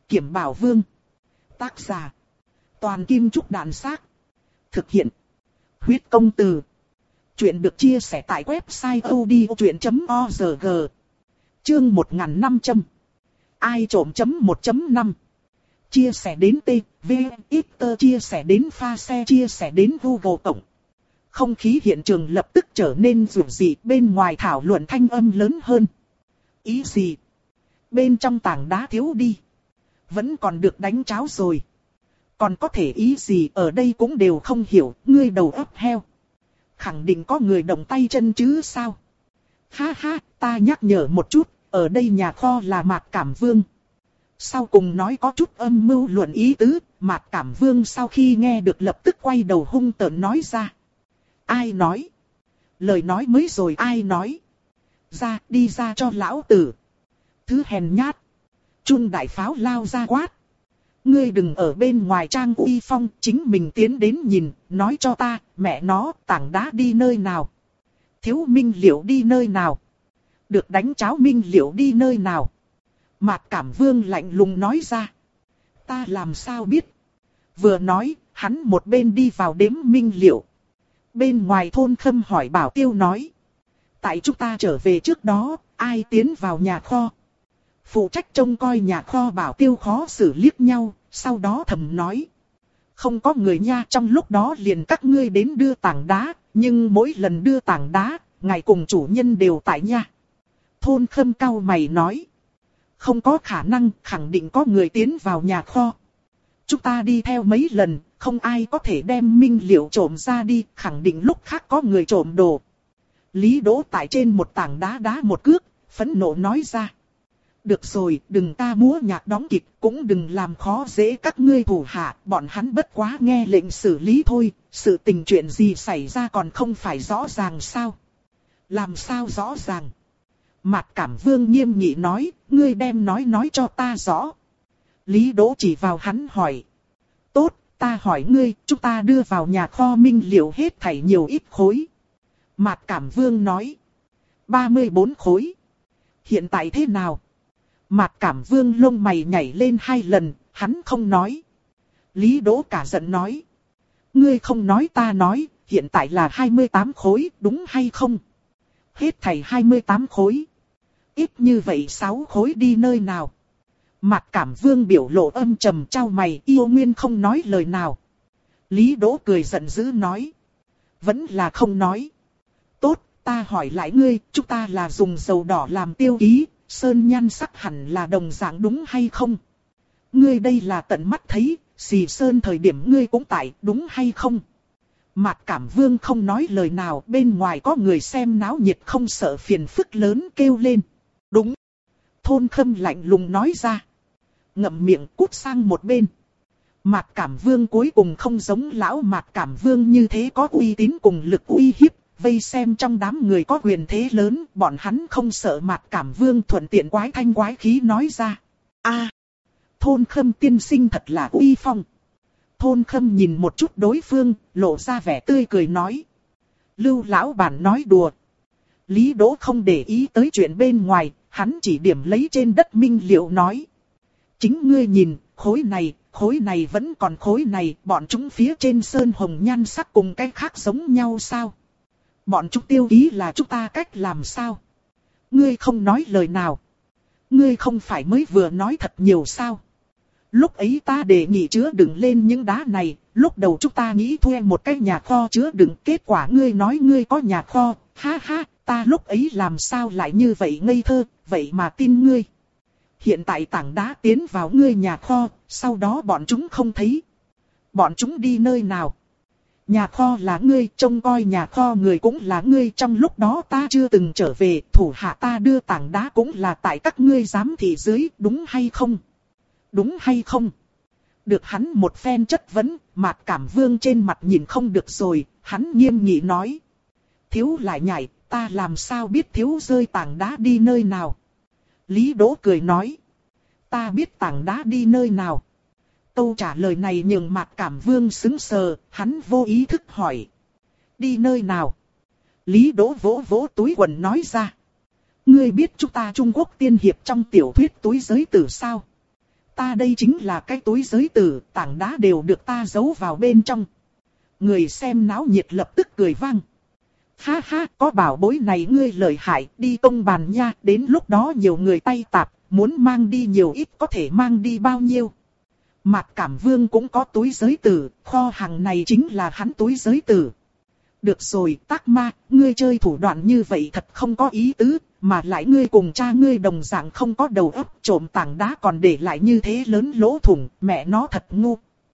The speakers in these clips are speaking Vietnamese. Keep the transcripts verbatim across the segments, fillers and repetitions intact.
Kiểm Bảo Vương. Tác giả. Toàn Kim Trúc Đàn Xác. Thực hiện. Huyết Công Từ. Chuyện được chia sẻ tại website odchuyện chấm org. Chương một nghìn năm trăm. Ai trộm chấm một chấm năm. Chia sẻ đến T, V, X, chia sẻ đến pha xe, chia sẻ đến Google Cộng. Không khí hiện trường lập tức trở nên rủi dị, bên ngoài thảo luận thanh âm lớn hơn. Ý gì? Bên trong tảng đá thiếu đi. Vẫn còn được đánh cháo rồi. Còn có thể ý gì, ở đây cũng đều không hiểu, ngươi đầu óc heo. Khẳng định có người động tay chân chứ sao? Ha ha, ta nhắc nhở một chút, ở đây nhà kho là Mạc Cảm Vương. Sau cùng nói có chút âm mưu luận ý tứ, Mạc Cảm Vương sau khi nghe được lập tức quay đầu hung tợn nói ra. Ai nói? Lời nói mới rồi ai nói? Ra, đi ra cho lão tử. Thứ hèn nhát. Chun đại pháo lao ra quát. Ngươi đừng ở bên ngoài trang uy phong, chính mình tiến đến nhìn, nói cho ta, mẹ nó, tảng đá đi nơi nào? Thiếu minh liệu đi nơi nào? Được đánh cháo minh liệu đi nơi nào? Mạc Cảm Vương lạnh lùng nói ra. Ta làm sao biết? Vừa nói, hắn một bên đi vào đếm minh liệu. Bên ngoài thôn Khâm hỏi Bảo Tiêu nói. Tại chúng ta trở về trước đó, ai tiến vào nhà kho? Phụ trách trông coi nhà kho Bảo Tiêu khó xử liếc nhau, sau đó thầm nói. Không có người nha, trong lúc đó liền các ngươi đến đưa tảng đá, nhưng mỗi lần đưa tảng đá, ngài cùng chủ nhân đều tại nha. Thôn Khâm cau mày nói. Không có khả năng, khẳng định có người tiến vào nhà kho. Chúng ta đi theo mấy lần, không ai có thể đem minh liệu trộm ra đi, khẳng định lúc khác có người trộm đồ. Lý Đỗ tại trên một tảng đá đá một cước, phẫn nộ nói ra. Được rồi, đừng ta múa nhạc đóng kịch, cũng đừng làm khó dễ các ngươi thủ hạ, bọn hắn bất quá nghe lệnh xử lý thôi, sự tình chuyện gì xảy ra còn không phải rõ ràng sao? Làm sao rõ ràng? Mạc Cảm Vương nghiêm nghị nói, ngươi đem nói nói cho ta rõ. Lý Đỗ chỉ vào hắn hỏi. Tốt, ta hỏi ngươi, chúng ta đưa vào nhà kho minh liệu hết thảy nhiều ít khối. Mạc Cảm Vương nói. ba mươi bốn khối. Hiện tại thế nào? Mạc Cảm Vương lông mày nhảy lên hai lần, hắn không nói. Lý Đỗ cả giận nói. Ngươi không nói ta nói, hiện tại là hai mươi tám khối, đúng hay không? Hết thảy hai mươi tám khối. Ít như vậy sáu khối đi nơi nào? Mạc Cảm Vương biểu lộ âm trầm trao mày, yêu nguyên không nói lời nào. Lý Đỗ cười giận dữ nói. Vẫn là không nói. Tốt, ta hỏi lại ngươi, chúng ta là dùng dầu đỏ làm tiêu ký, sơn nhan sắc hẳn là đồng dạng đúng hay không? Ngươi đây là tận mắt thấy, xì sơn thời điểm ngươi cũng tại, đúng hay không? Mạc Cảm Vương không nói lời nào, bên ngoài có người xem náo nhiệt không sợ phiền phức lớn kêu lên. Đúng. Thôn Khâm lạnh lùng nói ra. Ngậm miệng cút sang một bên. Mạc Cảm Vương cuối cùng không giống lão Mạc Cảm Vương như thế có uy tín cùng lực uy hiếp. Vây xem trong đám người có quyền thế lớn, bọn hắn không sợ Mạc Cảm Vương thuận tiện quái thanh quái khí nói ra. A, Thôn Khâm tiên sinh thật là uy phong. Thôn Khâm nhìn một chút đối phương, lộ ra vẻ tươi cười nói. Lưu lão bản nói đùa. Lý Đỗ không để ý tới chuyện bên ngoài, hắn chỉ điểm lấy trên đất minh liệu nói. Chính ngươi nhìn, khối này, khối này vẫn còn khối này, bọn chúng phía trên sơn hồng nhan sắc cùng cái khác giống nhau sao? Bọn chúng tiêu ký là chúng ta cách làm sao? Ngươi không nói lời nào. Ngươi không phải mới vừa nói thật nhiều sao? Lúc ấy ta đề nghị chứa đựng lên những đá này, lúc đầu chúng ta nghĩ thuê một cái nhà kho chứa đựng, kết quả ngươi nói ngươi có nhà kho, ha ha, ta lúc ấy làm sao lại như vậy ngây thơ, vậy mà tin ngươi. Hiện tại tảng đá tiến vào ngươi nhà kho, sau đó bọn chúng không thấy. Bọn chúng đi nơi nào? Nhà kho là ngươi, trông coi nhà kho người cũng là ngươi, trong lúc đó ta chưa từng trở về, thủ hạ ta đưa tảng đá cũng là tại các ngươi giám thị dưới, đúng hay không? Đúng hay không? Được hắn một phen chất vấn, Mạc Cảm Vương trên mặt nhìn không được rồi, hắn nghiêm nghị nói. Thiếu lại nhảy, ta làm sao biết thiếu rơi tảng đá đi nơi nào? Lý Đỗ cười nói. Ta biết tảng đá đi nơi nào? Câu trả lời này nhường Mạc Cảm Vương sững sờ, hắn vô ý thức hỏi. Đi nơi nào? Lý Đỗ vỗ vỗ túi quần nói ra. Ngươi biết chúng ta Trung Quốc tiên hiệp trong tiểu thuyết túi giới tử sao? Ta đây chính là cái túi giới tử, tảng đá đều được ta giấu vào bên trong. Người xem náo nhiệt lập tức cười vang. Ha ha, có bảo bối này ngươi lợi hại, đi công bàn nha, đến lúc đó nhiều người tay tạp, muốn mang đi nhiều ít có thể mang đi bao nhiêu. Mạc Cảm Vương cũng có túi giới tử, kho hàng này chính là hắn túi giới tử. Được rồi, Tác Ma, ngươi chơi thủ đoạn như vậy thật không có ý tứ, mà lại ngươi cùng cha ngươi đồng dạng không có đầu óc, trộm tảng đá còn để lại như thế lớn lỗ thủng, mẹ nó thật ngu.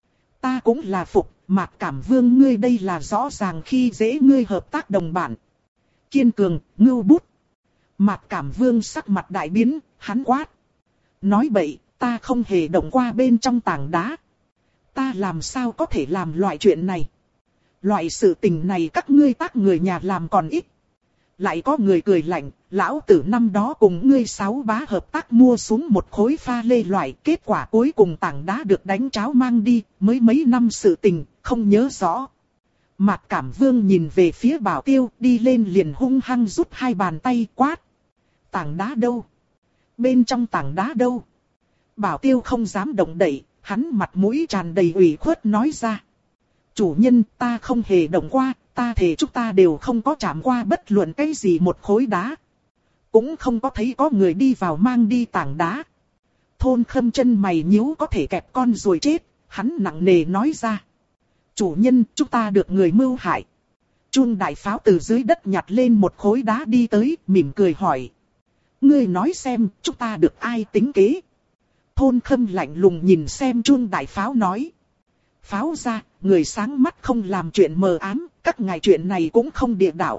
Ta cũng là phục, Mạc Cảm Vương ngươi đây là rõ ràng khi dễ ngươi hợp tác đồng bạn. Kiên cường, ngưu bút. Mạc Cảm Vương sắc mặt đại biến, hắn quát. Nói bậy, ta không hề động qua bên trong tảng đá. Ta làm sao có thể làm loại chuyện này? Loại sự tình này các ngươi Tác người nhà làm còn ít. Lại có người cười lạnh, lão tử năm đó cùng ngươi sáu bá hợp tác mua xuống một khối pha lê loại, kết quả cuối cùng tảng đá được đánh cháo mang đi, mới mấy năm sự tình, không nhớ rõ. Mạc Cảm Vương nhìn về phía Bảo Tiêu, đi lên liền hung hăng rút hai bàn tay quát. Tảng đá đâu? Bên trong tảng đá đâu? Bảo Tiêu không dám động đậy, hắn mặt mũi tràn đầy ủy khuất nói ra. Chủ nhân, ta không hề động qua, ta thề chúng ta đều không có chạm qua bất luận cái gì một khối đá. Cũng không có thấy có người đi vào mang đi tảng đá. Thôn Khâm chân mày nhíu có thể kẹp con ruồi chết, hắn nặng nề nói ra. Chủ nhân, chúng ta được người mưu hại. Chun Đại Pháo từ dưới đất nhặt lên một khối đá đi tới, mỉm cười hỏi. Ngươi nói xem, chúng ta được ai tính kế? Thôn Khâm lạnh lùng nhìn xem Chun Đại Pháo nói. Pháo ra, người sáng mắt không làm chuyện mờ ám, các ngài chuyện này cũng không địa đạo.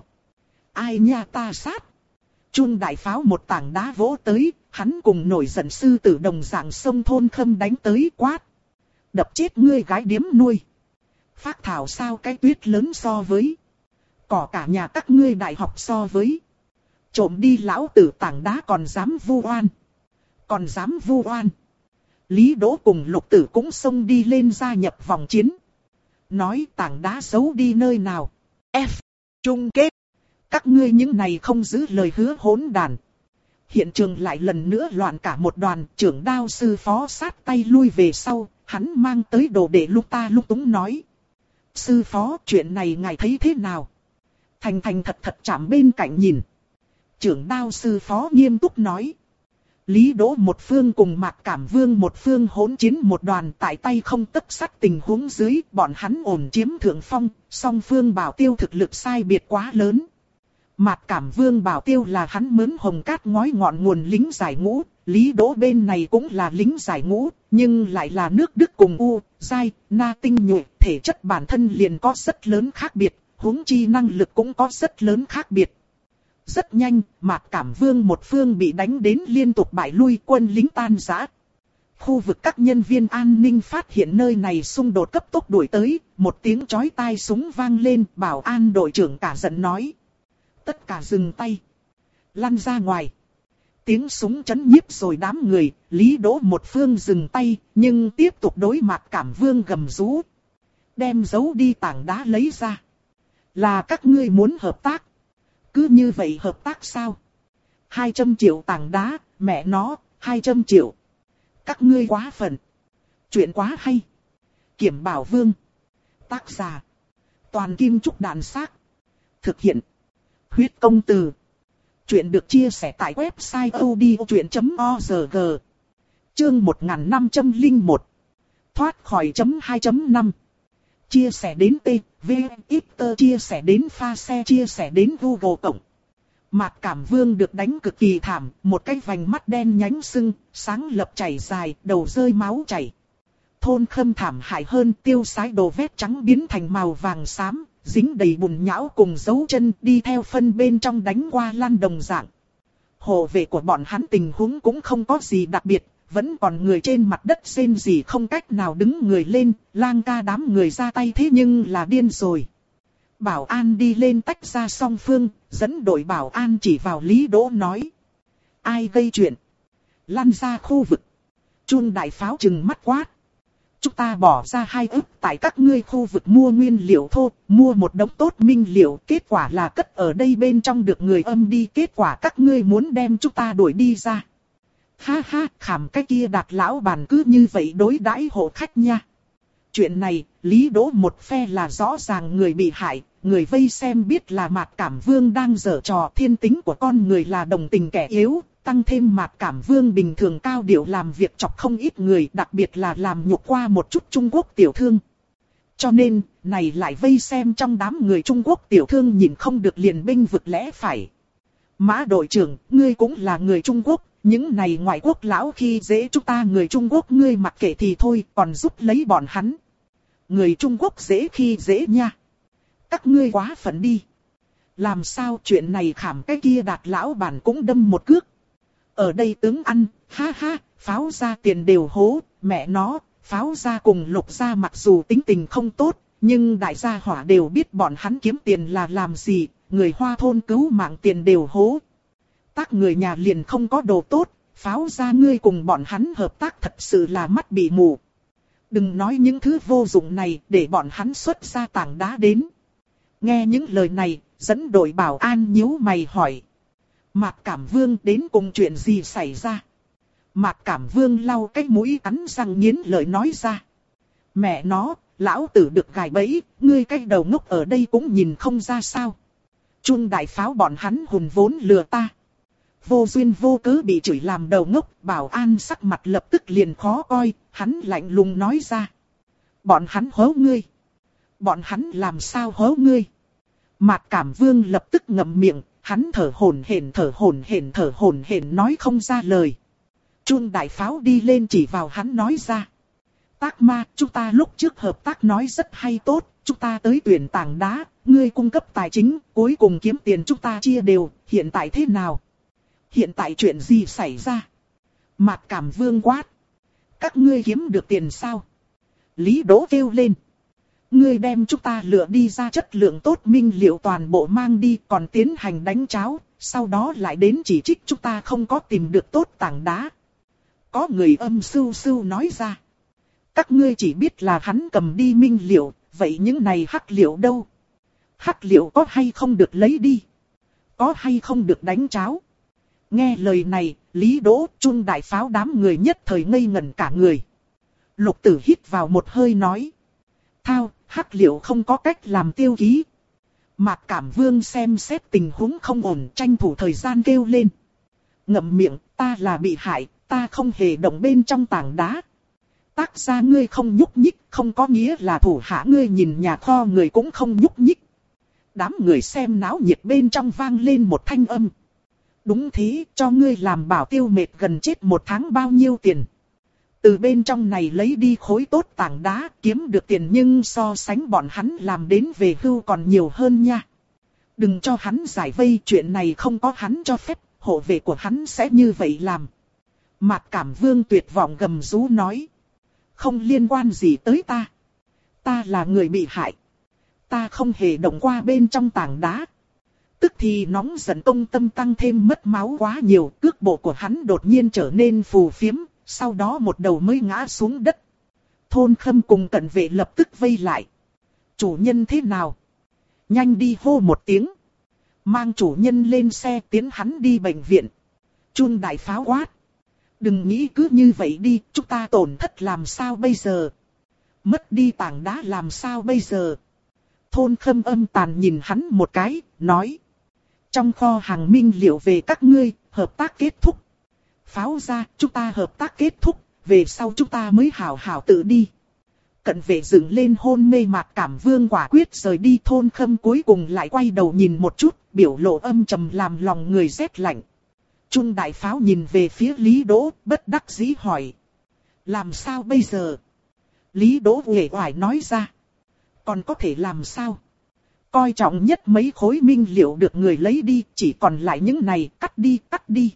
Ai nha ta sát? Chun Đại Pháo một tảng đá vỗ tới, hắn cùng nổi giận sư tử đồng dạng sông Thôn Khâm đánh tới quát. Đập chết ngươi gái điếm nuôi. Phác thảo sao cái tuyết lớn so với. Cỏ cả nhà các ngươi đại học so với. Trộm đi lão tử tảng đá còn dám vu oan. Còn dám vu oan. Lý Đỗ cùng Lục Tử cũng xông đi lên gia nhập vòng chiến. Nói tảng đá giấu đi nơi nào. F. Chung kết. Các ngươi những này không giữ lời hứa hỗn đàn. Hiện trường lại lần nữa loạn cả một đoàn. Trưởng đao sư phó sát tay lui về sau. Hắn mang tới đồ để lúc ta lúc túng nói. Sư phó chuyện này ngài thấy thế nào? Thành thành thật thật chạm bên cạnh nhìn. Trưởng đao sư phó nghiêm túc nói. Lý Đỗ một phương cùng Mạc Cảm Vương một phương hỗn chiến một đoàn tại tay không tấc sắt tình huống dưới, bọn hắn ổn chiếm thượng phong, song phương Bảo Tiêu thực lực sai biệt quá lớn. Mạc Cảm Vương Bảo Tiêu là hắn mướn hồng cát ngói ngọn nguồn lính giải ngũ, Lý Đỗ bên này cũng là lính giải ngũ, nhưng lại là nước Đức cùng U, Giai, Na tinh nhuệ, thể chất bản thân liền có rất lớn khác biệt, huống chi năng lực cũng có rất lớn khác biệt. Rất nhanh, Mạc Cảm Vương một phương bị đánh đến liên tục bại lui, quân lính tan rã. Khu vực các nhân viên an ninh phát hiện nơi này xung đột cấp tốc đuổi tới, một tiếng chói tai súng vang lên, bảo an đội trưởng cả giận nói. Tất cả dừng tay. Lăn ra ngoài. Tiếng súng chấn nhiếp rồi đám người, Lý Đỗ một phương dừng tay, nhưng tiếp tục đối Mạc Cảm Vương gầm rú. Đem giấu đi tảng đá lấy ra. Là các ngươi muốn hợp tác. Cứ như vậy hợp tác sao? hai trăm triệu tảng đá, mẹ nó, hai trăm triệu. Các ngươi quá phận. Chuyện quá hay. Kiểm Bảo Vương. Tác giả. Toàn Kim Trúc Đàn Xác. Thực hiện. Huyết Công Từ. Chuyện được chia sẻ tại website odchuyện chấm org. Chương một nghìn năm trăm lẻ một. Thoát khỏi chấm hai chấm năm. Chia sẻ đến T, V, Twitter chia sẻ đến pha xe chia sẻ đến Google Cộng. Mạc Cảm Vương được đánh cực kỳ thảm, một cái vành mắt đen nhánh sưng, sáng lập chảy dài, đầu rơi máu chảy. Thôn Khâm thảm hại hơn, tiêu sái đồ vét trắng biến thành màu vàng xám, dính đầy bùn nhão cùng dấu chân đi theo phân bên trong đánh qua lăn đồng dạng. Hộ vệ của bọn hắn tình huống cũng không có gì đặc biệt. Vẫn còn người trên mặt đất rên rỉ không cách nào đứng người lên, lang ca đám người ra tay thế nhưng là điên rồi. Bảo an đi lên tách ra song phương, dẫn đội bảo an chỉ vào Lý Đỗ nói. Ai gây chuyện? Lăn ra khu vực. Chun Đại Pháo trừng mắt quát. Chúng ta bỏ ra hai ức tại các ngươi khu vực mua nguyên liệu thô, mua một đống tốt minh liệu, kết quả là cất ở đây bên trong được người âm đi, kết quả các ngươi muốn đem chúng ta đuổi đi ra. Ha ha, khảm cái kia Đạt lão bản cứ như vậy đối đãi hộ khách nha. Chuyện này, Lý Đỗ một phe là rõ ràng người bị hại, người vây xem biết là Mạt Cảm Vương đang giở trò, thiên tính của con người là đồng tình kẻ yếu, tăng thêm Mạt Cảm Vương bình thường cao điệu làm việc chọc không ít người, đặc biệt là làm nhục qua một chút Trung Quốc tiểu thương. Cho nên, này lại vây xem trong đám người Trung Quốc tiểu thương nhìn không được liền bênh vực lẽ phải. Mã đội trưởng, ngươi cũng là người Trung Quốc, những này ngoại quốc lão khi dễ chúng ta người Trung Quốc ngươi mặc kệ thì thôi, còn giúp lấy bọn hắn. Người Trung Quốc dễ khi dễ nha. Các ngươi quá phận đi. Làm sao chuyện này khảm cái kia Đạt lão bản cũng đâm một cước. Ở đây tướng ăn, ha ha, Pháo gia tiền đều hố, mẹ nó, Pháo gia cùng Lục gia mặc dù tính tình không tốt, nhưng đại gia hỏa đều biết bọn hắn kiếm tiền là làm gì, người Hoa thôn cứu mạng tiền đều hố. Tác người nhà liền không có đồ tốt, Pháo gia ngươi cùng bọn hắn hợp tác thật sự là mắt bị mù. Đừng nói những thứ vô dụng này để bọn hắn xuất ra tảng đá đến. Nghe những lời này, dẫn đội bảo an nhíu mày hỏi. Mạt Cảm Vương đến cùng chuyện gì xảy ra? Mạt Cảm Vương lau cái mũi cắn răng nghiến lợi nói ra. Mẹ nó, lão tử được gài bẫy, ngươi cái đầu ngốc ở đây cũng nhìn không ra sao. Trung đại pháo bọn hắn hùn vốn lừa ta. Vô duyên vô cớ bị chửi làm đầu ngốc, bảo an sắc mặt lập tức liền khó coi, hắn lạnh lùng nói ra. Bọn hắn hố ngươi. Bọn hắn làm sao hố ngươi? Mạt Cảm Vương lập tức ngậm miệng, hắn thở hổn hển thở hổn hển thở hổn hển nói không ra lời. Trung đại pháo đi lên chỉ vào hắn nói ra. Tác ma, chúng ta lúc trước hợp tác nói rất hay tốt, chúng ta tới tuyển tảng đá, ngươi cung cấp tài chính, cuối cùng kiếm tiền chúng ta chia đều, hiện tại thế nào? Hiện tại chuyện gì xảy ra? Mạt Cảm Vương quát. Các ngươi kiếm được tiền sao? Lý Đỗ kêu lên. Ngươi đem chúng ta lựa đi ra chất lượng tốt minh liệu toàn bộ mang đi còn tiến hành đánh cháo, sau đó lại đến chỉ trích chúng ta không có tìm được tốt tảng đá. Có người âm sưu sưu nói ra. Các ngươi chỉ biết là hắn cầm đi minh liệu, vậy những này hắc liệu đâu? Hắc liệu có hay không được lấy đi? Có hay không được đánh cháo? Nghe lời này, Lý Đỗ, Trung đại pháo đám người nhất thời ngây ngẩn cả người. Lục Tử hít vào một hơi nói. Thao, hắc liệu không có cách làm tiêu ký. Mạt Cảm Vương xem xét tình huống không ổn, tranh thủ thời gian kêu lên. Ngậm miệng, ta là bị hại, ta không hề động bên trong tảng đá. Tác gia ngươi không nhúc nhích, không có nghĩa là thủ hạ ngươi nhìn nhà kho người cũng không nhúc nhích. Đám người xem náo nhiệt bên trong vang lên một thanh âm. Đúng thế, cho ngươi làm bảo tiêu mệt gần chết một tháng bao nhiêu tiền. Từ bên trong này lấy đi khối tốt tảng đá, kiếm được tiền nhưng so sánh bọn hắn làm đến về hưu còn nhiều hơn nha. Đừng cho hắn giải vây, chuyện này không có hắn cho phép, hộ vệ của hắn sẽ như vậy làm. Mạt Cảm Vương tuyệt vọng gầm rú nói. Không liên quan gì tới ta. Ta là người bị hại. Ta không hề động qua bên trong tảng đá. Tức thì nóng giận công tâm tăng thêm mất máu quá nhiều, cước bộ của hắn đột nhiên trở nên phù phiếm, sau đó một đầu mới ngã xuống đất. Thôn Khâm cùng cận vệ lập tức vây lại. Chủ nhân thế nào? Nhanh đi hô một tiếng. Mang chủ nhân lên xe tiến hắn đi bệnh viện. Trung đại pháo quát. Đừng nghĩ cứ như vậy đi, chúng ta tổn thất làm sao bây giờ? Mất đi tảng đá làm sao bây giờ? Thôn Khâm âm tàn nhìn hắn một cái, nói. Trong kho hàng minh liệu về các ngươi, hợp tác kết thúc. Pháo gia, chúng ta hợp tác kết thúc, về sau chúng ta mới hảo hảo tự đi. Cận vệ dựng lên hôn mê Mạt Cảm Vương quả quyết rời đi. Thôn Khâm cuối cùng lại quay đầu nhìn một chút, biểu lộ âm trầm làm lòng người rét lạnh. Trung đại pháo nhìn về phía Lý Đỗ, bất đắc dĩ hỏi. Làm sao bây giờ? Lý Đỗ uể oải nói ra. Còn có thể làm sao? Coi trọng nhất mấy khối minh liệu được người lấy đi, chỉ còn lại những này, cắt đi, cắt đi.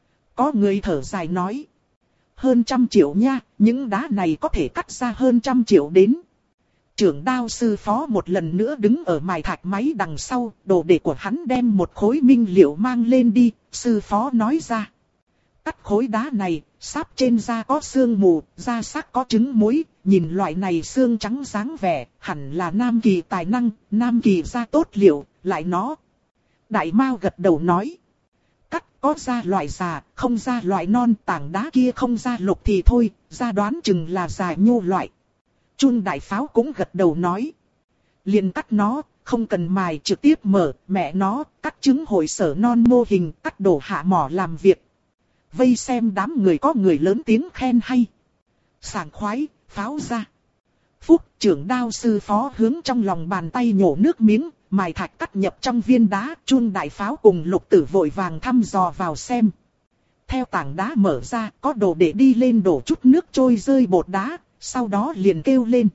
Có người thở dài nói. Hơn trăm triệu nha, những đá này có thể cắt ra hơn trăm triệu đến. Trưởng đao sư phó một lần nữa đứng ở mài thạch máy đằng sau, đồ đệ của hắn đem một khối minh liệu mang lên đi, sư phó nói ra. Cắt khối đá này, sáp trên da có xương mù, da sắc có trứng muối, nhìn loại này xương trắng dáng vẻ, hẳn là nam kỳ tài năng, nam kỳ da tốt liệu, lại nó. Đại Mao gật đầu nói. cắt có ra loại già, không ra loại non, tảng đá kia không ra lục thì thôi, ra đoán chừng là già nhô loại. Chun đại pháo cũng gật đầu nói. Liền cắt nó, không cần mài trực tiếp mở, mẹ nó, cắt trứng hội sở non mô hình, cắt đổ hạ mỏ làm việc. Vây xem đám người có người lớn tiếng khen hay. Sảng khoái, pháo ra. Phúc trưởng đao sư phó hướng trong lòng bàn tay nhổ nước miếng, mài thạch cắt nhập trong viên đá, chun đại pháo cùng Lục Tử vội vàng thăm dò vào xem. Theo tảng đá mở ra, có đồ để đi lên đổ chút nước trôi rơi bột đá, sau đó liền kêu lên.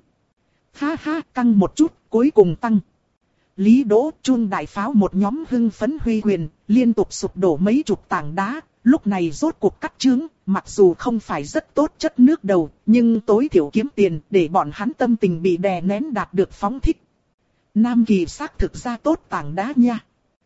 Ha ha, căng một chút, cuối cùng tăng. Lý Đỗ, chun đại pháo một nhóm hưng phấn huy quyền, liên tục sụp đổ mấy chục tảng đá, lúc này rốt cuộc cắt trứng, mặc dù không phải rất tốt chất nước đầu, nhưng tối thiểu kiếm tiền để bọn hắn tâm tình bị đè nén đạt được phóng thích. Nam Kỳ xác thực ra tốt tảng đá nha.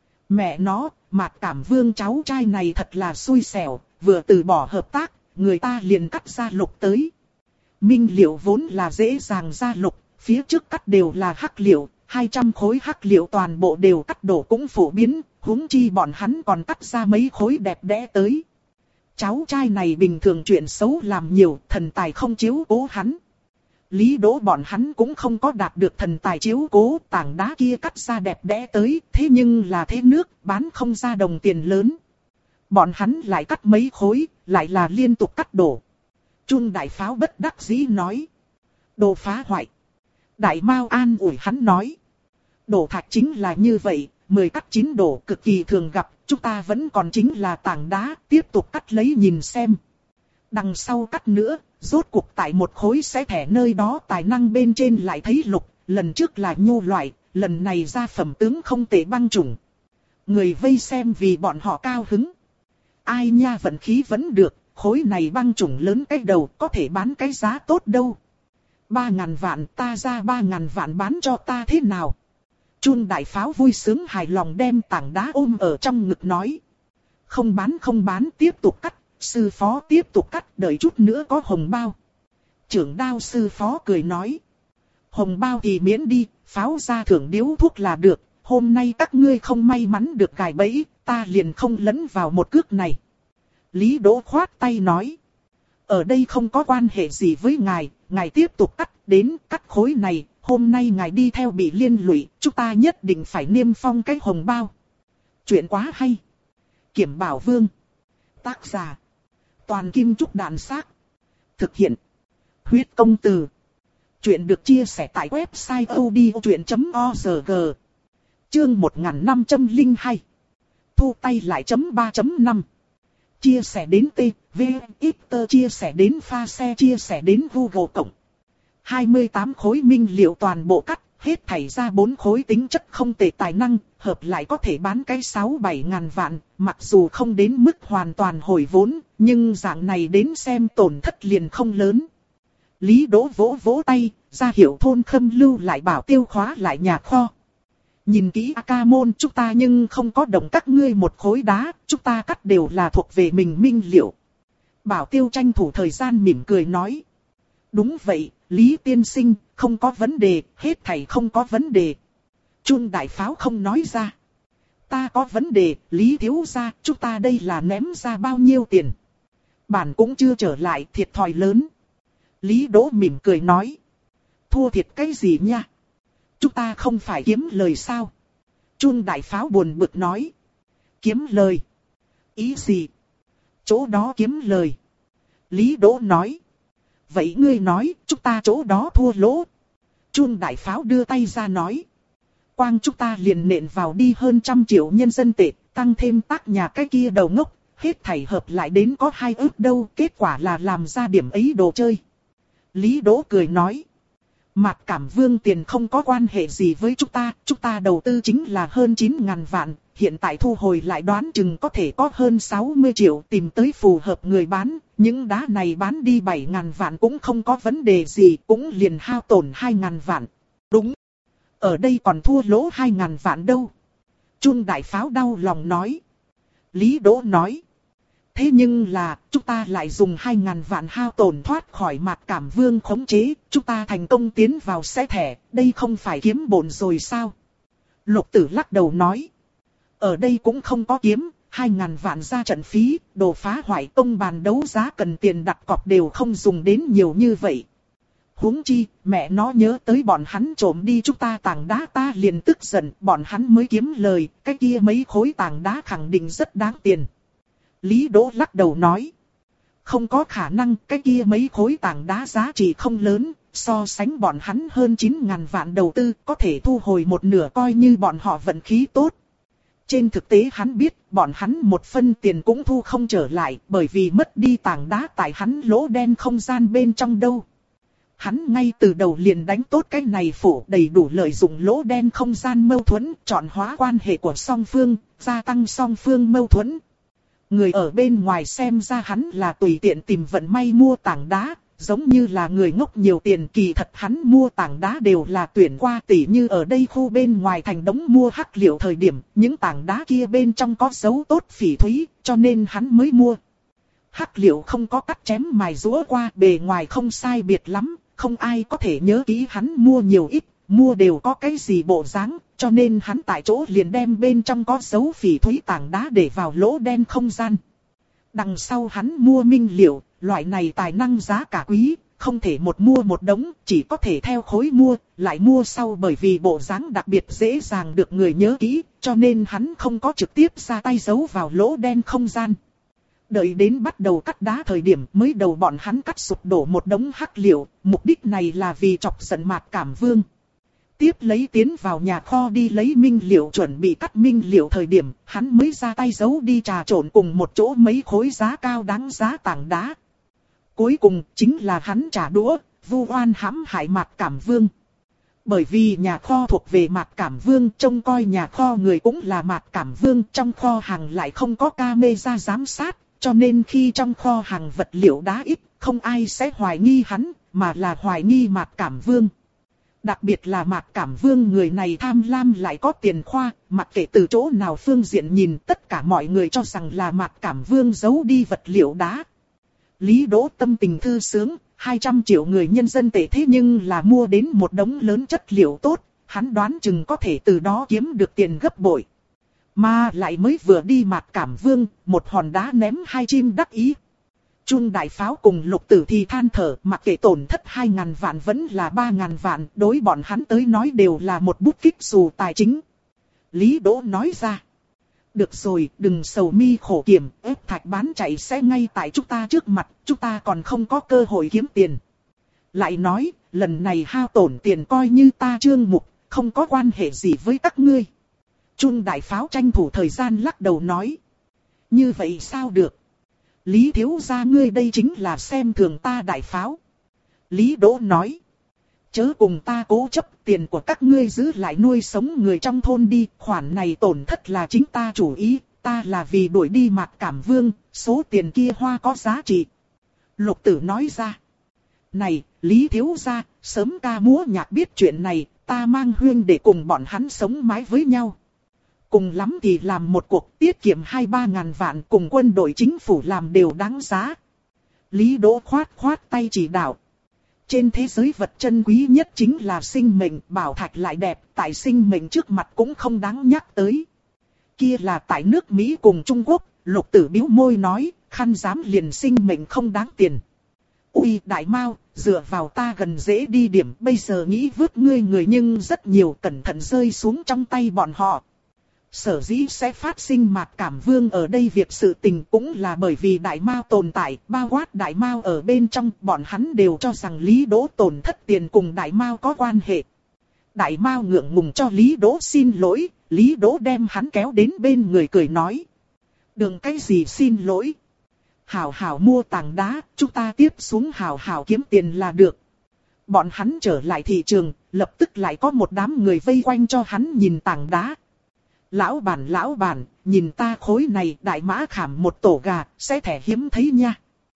Mẹ nó, Mạc Cảm Vương cháu trai này thật là xui xẻo, vừa từ bỏ hợp tác, người ta liền cắt ra lục tới. Minh liệu vốn là dễ dàng ra lục, phía trước cắt đều là hắc liệu, hai trăm khối hắc liệu toàn bộ đều cắt đổ cũng phổ biến, huống chi bọn hắn còn cắt ra mấy khối đẹp đẽ tới. Cháu trai này bình thường chuyện xấu làm nhiều, thần tài không chiếu cố hắn. Lý Đỗ bọn hắn cũng không có đạt được thần tài chiếu cố, tảng đá kia cắt ra đẹp đẽ tới, thế nhưng là thế nước, bán không ra đồng tiền lớn. Bọn hắn lại cắt mấy khối, lại là liên tục cắt đổ. Chun đại pháo bất đắc dĩ nói. Đồ phá hoại. Đại Mao an ủi hắn nói. Đổ thạch chính là như vậy, mười cắt chín đổ cực kỳ thường gặp, chúng ta vẫn còn chính là tảng đá, tiếp tục cắt lấy nhìn xem. Đằng sau cắt nữa, rốt cuộc tại một khối sẽ thẻ nơi đó tài năng bên trên lại thấy lục, lần trước là nhô loại, lần này ra phẩm tướng không tệ băng chủng. Người vây xem vì bọn họ cao hứng. Ai nha vận khí vẫn được, khối này băng chủng lớn cái đầu có thể bán cái giá tốt đâu. Ba ngàn vạn ta ra ba ngàn vạn bán cho ta thế nào? Chun đại pháo vui sướng hài lòng đem tảng đá ôm ở trong ngực nói. Không bán không bán tiếp tục cắt, sư phó tiếp tục cắt đợi chút nữa có hồng bao. Trưởng đao sư phó cười nói. Hồng bao thì miễn đi, pháo ra thưởng điếu thuốc là được, hôm nay các ngươi không may mắn được gài bẫy, ta liền không lấn vào một cước này. Lý Đỗ khoát tay nói. Ở đây không có quan hệ gì với ngài, ngài tiếp tục cắt, đến cắt khối này, hôm nay ngài đi theo bị liên lụy, chúng ta nhất định phải niêm phong cái hồng bao. Chuyện quá hay. Kiểm Bảo Vương. Tác giả. Toàn Kim Trúc Đạn Xác. Thực hiện. Huyết Công Từ. Chuyện được chia sẻ tại website odchuyện chấm org. Chương một nghìn năm trăm lẻ hai. Thu tay lại chấm ba chấm năm. Chia sẻ đến T, V, X, chia sẻ đến pha xe, chia sẻ đến Google Cộng. hai mươi tám khối minh liệu toàn bộ cắt, hết thảy ra bốn khối tính chất không tệ tài năng, hợp lại có thể bán cái sáu bảy ngàn vạn, mặc dù không đến mức hoàn toàn hồi vốn, nhưng dạng này đến xem tổn thất liền không lớn. Lý Đỗ vỗ vỗ tay, ra hiệu thôn Khâm lưu lại bảo tiêu khóa lại nhà kho. Nhìn kỹ A-ca môn chúng ta nhưng không có động các ngươi một khối đá, chúng ta cắt đều là thuộc về mình minh liệu. Bảo tiêu tranh thủ thời gian mỉm cười nói. Đúng vậy, Lý tiên sinh, không có vấn đề, hết thảy không có vấn đề. Chun đại pháo không nói ra. Ta có vấn đề, Lý thiếu gia, chúng ta đây là ném ra bao nhiêu tiền. Bản cũng chưa trở lại, thiệt thòi lớn. Lý Đỗ mỉm cười nói. Thua thiệt cái gì nha? Chúng ta không phải kiếm lời sao? Chun đại pháo buồn bực nói. Kiếm lời? Ý gì? Chỗ đó kiếm lời. Lý Đỗ nói. Vậy ngươi nói, chúng ta chỗ đó thua lỗ. Chun đại pháo đưa tay ra nói. Quang chúng ta liền nện vào đi hơn trăm triệu nhân dân tệ, tăng thêm tác nhà cái kia đầu ngốc, hết thảy hợp lại đến có hai ức đâu, kết quả là làm ra điểm ấy đồ chơi. Lý Đỗ cười nói. Mạc Cảm Vương tiền không có quan hệ gì với chúng ta, chúng ta đầu tư chính là hơn chín ngàn vạn, hiện tại thu hồi lại đoán chừng có thể có hơn sáu mươi triệu tìm tới phù hợp người bán, những đá này bán đi bảy ngàn vạn cũng không có vấn đề gì, cũng liền hao tổn hai ngàn vạn. Đúng, ở đây còn thua lỗ hai ngàn vạn đâu. Chun đại pháo đau lòng nói. Lý Đỗ nói. Thế nhưng là, chúng ta lại dùng hai ngàn vạn hao tổn thoát khỏi Mạc Cảm Vương khống chế, chúng ta thành công tiến vào xe thẻ, đây không phải kiếm bổn rồi sao? Lục Tử lắc đầu nói. Ở đây cũng không có kiếm, hai ngàn vạn ra trận phí, đồ phá hoại công bàn đấu giá cần tiền đặt cọc đều không dùng đến nhiều như vậy. Huống chi, mẹ nó nhớ tới bọn hắn trộm đi chúng ta tảng đá ta liền tức giận, bọn hắn mới kiếm lời, cái kia mấy khối tảng đá khẳng định rất đáng tiền. Lý Đỗ lắc đầu nói. Không có khả năng, cái kia mấy khối tảng đá giá trị không lớn, so sánh bọn hắn hơn chín ngàn vạn đầu tư, có thể thu hồi một nửa coi như bọn họ vận khí tốt. Trên thực tế hắn biết, bọn hắn một phân tiền cũng thu không trở lại, bởi vì mất đi tảng đá tại hắn lỗ đen không gian bên trong đâu. Hắn ngay từ đầu liền đánh tốt cái này phủ đầy đủ lợi dụng lỗ đen không gian mâu thuẫn, chọn hóa quan hệ của song phương, gia tăng song phương mâu thuẫn. Người ở bên ngoài xem ra hắn là tùy tiện tìm vận may mua tảng đá, giống như là người ngốc nhiều tiền, kỳ thật hắn mua tảng đá đều là tuyển qua, tỉ như ở đây khu bên ngoài thành đống mua hắc liệu thời điểm, những tảng đá kia bên trong có dấu tốt phỉ thúy, cho nên hắn mới mua. Hắc liệu không có cắt chém mài rũa qua, bề ngoài không sai biệt lắm, không ai có thể nhớ kỹ hắn mua nhiều ít, mua đều có cái gì bộ dáng, cho nên hắn tại chỗ liền đem bên trong có dấu phỉ thúy tảng đá để vào lỗ đen không gian. Đằng sau hắn mua minh liệu, loại này tài năng giá cả quý, không thể một mua một đống, chỉ có thể theo khối mua, lại mua sau bởi vì bộ dáng đặc biệt dễ dàng được người nhớ kỹ, cho nên hắn không có trực tiếp ra tay giấu vào lỗ đen không gian. Đợi đến bắt đầu cắt đá thời điểm mới đầu bọn hắn cắt sụp đổ một đống hắc liệu, mục đích này là vì chọc giận Mạc Cảm Vương. Tiếp lấy tiến vào nhà kho đi lấy minh liệu, chuẩn bị cắt minh liệu thời điểm, hắn mới ra tay giấu đi trà trộn cùng một chỗ mấy khối giá cao đáng giá tảng đá. Cuối cùng chính là hắn trả đũa, vu oan hãm hại Mạc Cảm Vương. Bởi vì nhà kho thuộc về Mạc Cảm Vương, trông coi nhà kho người cũng là Mạc Cảm Vương, trong kho hàng lại không có camera giám sát, cho nên khi trong kho hàng vật liệu đá ít, không ai sẽ hoài nghi hắn, mà là hoài nghi Mạc Cảm Vương. Đặc biệt là Mạc Cảm Vương người này tham lam lại có tiền khoa, mặc kệ từ chỗ nào phương diện nhìn, tất cả mọi người cho rằng là Mạc Cảm Vương giấu đi vật liệu đá. Lý Đỗ tâm tình thư sướng, hai trăm triệu người nhân dân tệ thế nhưng là mua đến một đống lớn chất liệu tốt, hắn đoán chừng có thể từ đó kiếm được tiền gấp bội. Mà lại mới vừa đi Mạc Cảm Vương, một hòn đá ném hai chim đắc ý. Trung đại pháo cùng Lục Tử thì than thở, mặc kệ tổn thất hai ngàn vạn vẫn là ba ngàn vạn, đối bọn hắn tới nói đều là một bút kích xù tài chính. Lý Đỗ nói ra. Được rồi, đừng sầu mi khổ kiểm, ép thạch bán chạy sẽ ngay tại chúng ta trước mặt, chúng ta còn không có cơ hội kiếm tiền. Lại nói, lần này hao tổn tiền coi như ta Trương Mục, không có quan hệ gì với các ngươi. Trung đại pháo tranh thủ thời gian lắc đầu nói. Như vậy sao được? Lý thiếu gia ngươi đây chính là xem thường ta đại pháo. Lý Đỗ nói. Chớ cùng ta cố chấp, tiền của các ngươi giữ lại nuôi sống người trong thôn đi, khoản này tổn thất là chính ta chủ ý, ta là vì đuổi đi Mạc Cảm Vương, số tiền kia hoa có giá trị. Lục Tử nói ra. Này, Lý thiếu gia, sớm ca múa nhạc biết chuyện này, ta mang huyên để cùng bọn hắn sống mái với nhau. Cùng lắm thì làm một cuộc tiết kiệm hai ba ngàn vạn, cùng quân đội chính phủ làm đều đáng giá. Lý Đỗ khoát khoát tay chỉ đạo. Trên thế giới vật chân quý nhất chính là sinh mệnh, bảo thạch lại đẹp, tại sinh mệnh trước mặt cũng không đáng nhắc tới. Kia là tại nước Mỹ cùng Trung Quốc, Lục Tử bĩu môi nói, khăn dám liền sinh mệnh không đáng tiền. Ui đại mao, dựa vào ta gần dễ đi điểm, bây giờ nghĩ vứt ngươi người nhưng rất nhiều, cẩn thận rơi xuống trong tay bọn họ. Sở dĩ sẽ phát sinh Mạc Cảm Vương ở đây, việc sự tình cũng là bởi vì đại mao tồn tại, bao quát đại mao ở bên trong, bọn hắn đều cho rằng Lý Đỗ tổn thất tiền cùng đại mao có quan hệ. Đại mao ngượng ngùng cho Lý Đỗ xin lỗi, Lý Đỗ đem hắn kéo đến bên người cười nói. Đừng cái gì xin lỗi. Hảo hảo mua tảng đá, chúng ta tiếp xuống hảo hảo kiếm tiền là được. Bọn hắn trở lại thị trường, lập tức lại có một đám người vây quanh cho hắn nhìn tảng đá. Lão bản lão bản, nhìn ta khối này đại mã khảm một tổ gà, sẽ thẻ hiếm thấy nha.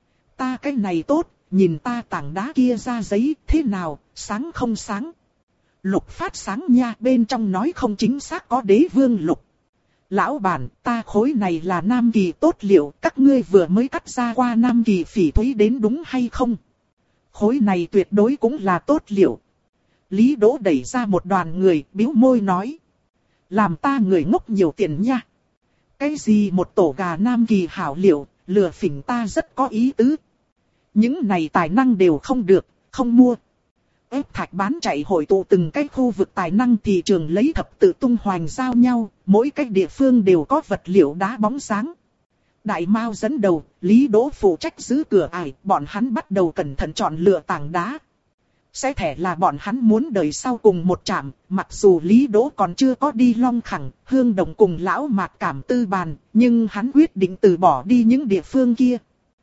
Ta cái này tốt, nhìn ta tảng đá kia ra giấy, thế nào, sáng không sáng? Lục phát sáng nha, bên trong nói không chính xác có đế vương lục. Lão bản, ta khối này là nam kỳ tốt liệu, các ngươi vừa mới cắt ra qua nam kỳ phỉ thúy đến đúng hay không? Khối này tuyệt đối cũng là tốt liệu. Lý Đỗ đẩy ra một đoàn người, bĩu môi nói. Làm ta người ngốc nhiều tiền nha. Cái gì một tổ gà nam kỳ hảo liệu, lừa phỉnh ta rất có ý tứ. Những này tài năng đều không được, không mua. Ép thạch bán chạy hội tụ từng cái khu vực tài năng thị trường lấy thập tự tung hoành giao nhau, mỗi cái địa phương đều có vật liệu đá bóng sáng. Đại Mao dẫn đầu, Lý Đỗ phụ trách giữ cửa ải, bọn hắn bắt đầu cẩn thận chọn lựa tảng đá. Sẽ thể là bọn hắn muốn đời sau cùng một trạm, mặc dù Lý Đỗ còn chưa có đi Long Khẳng, Hương Đồng cùng lão Mạc Cảm tư bàn, nhưng hắn quyết định từ bỏ đi những địa phương kia.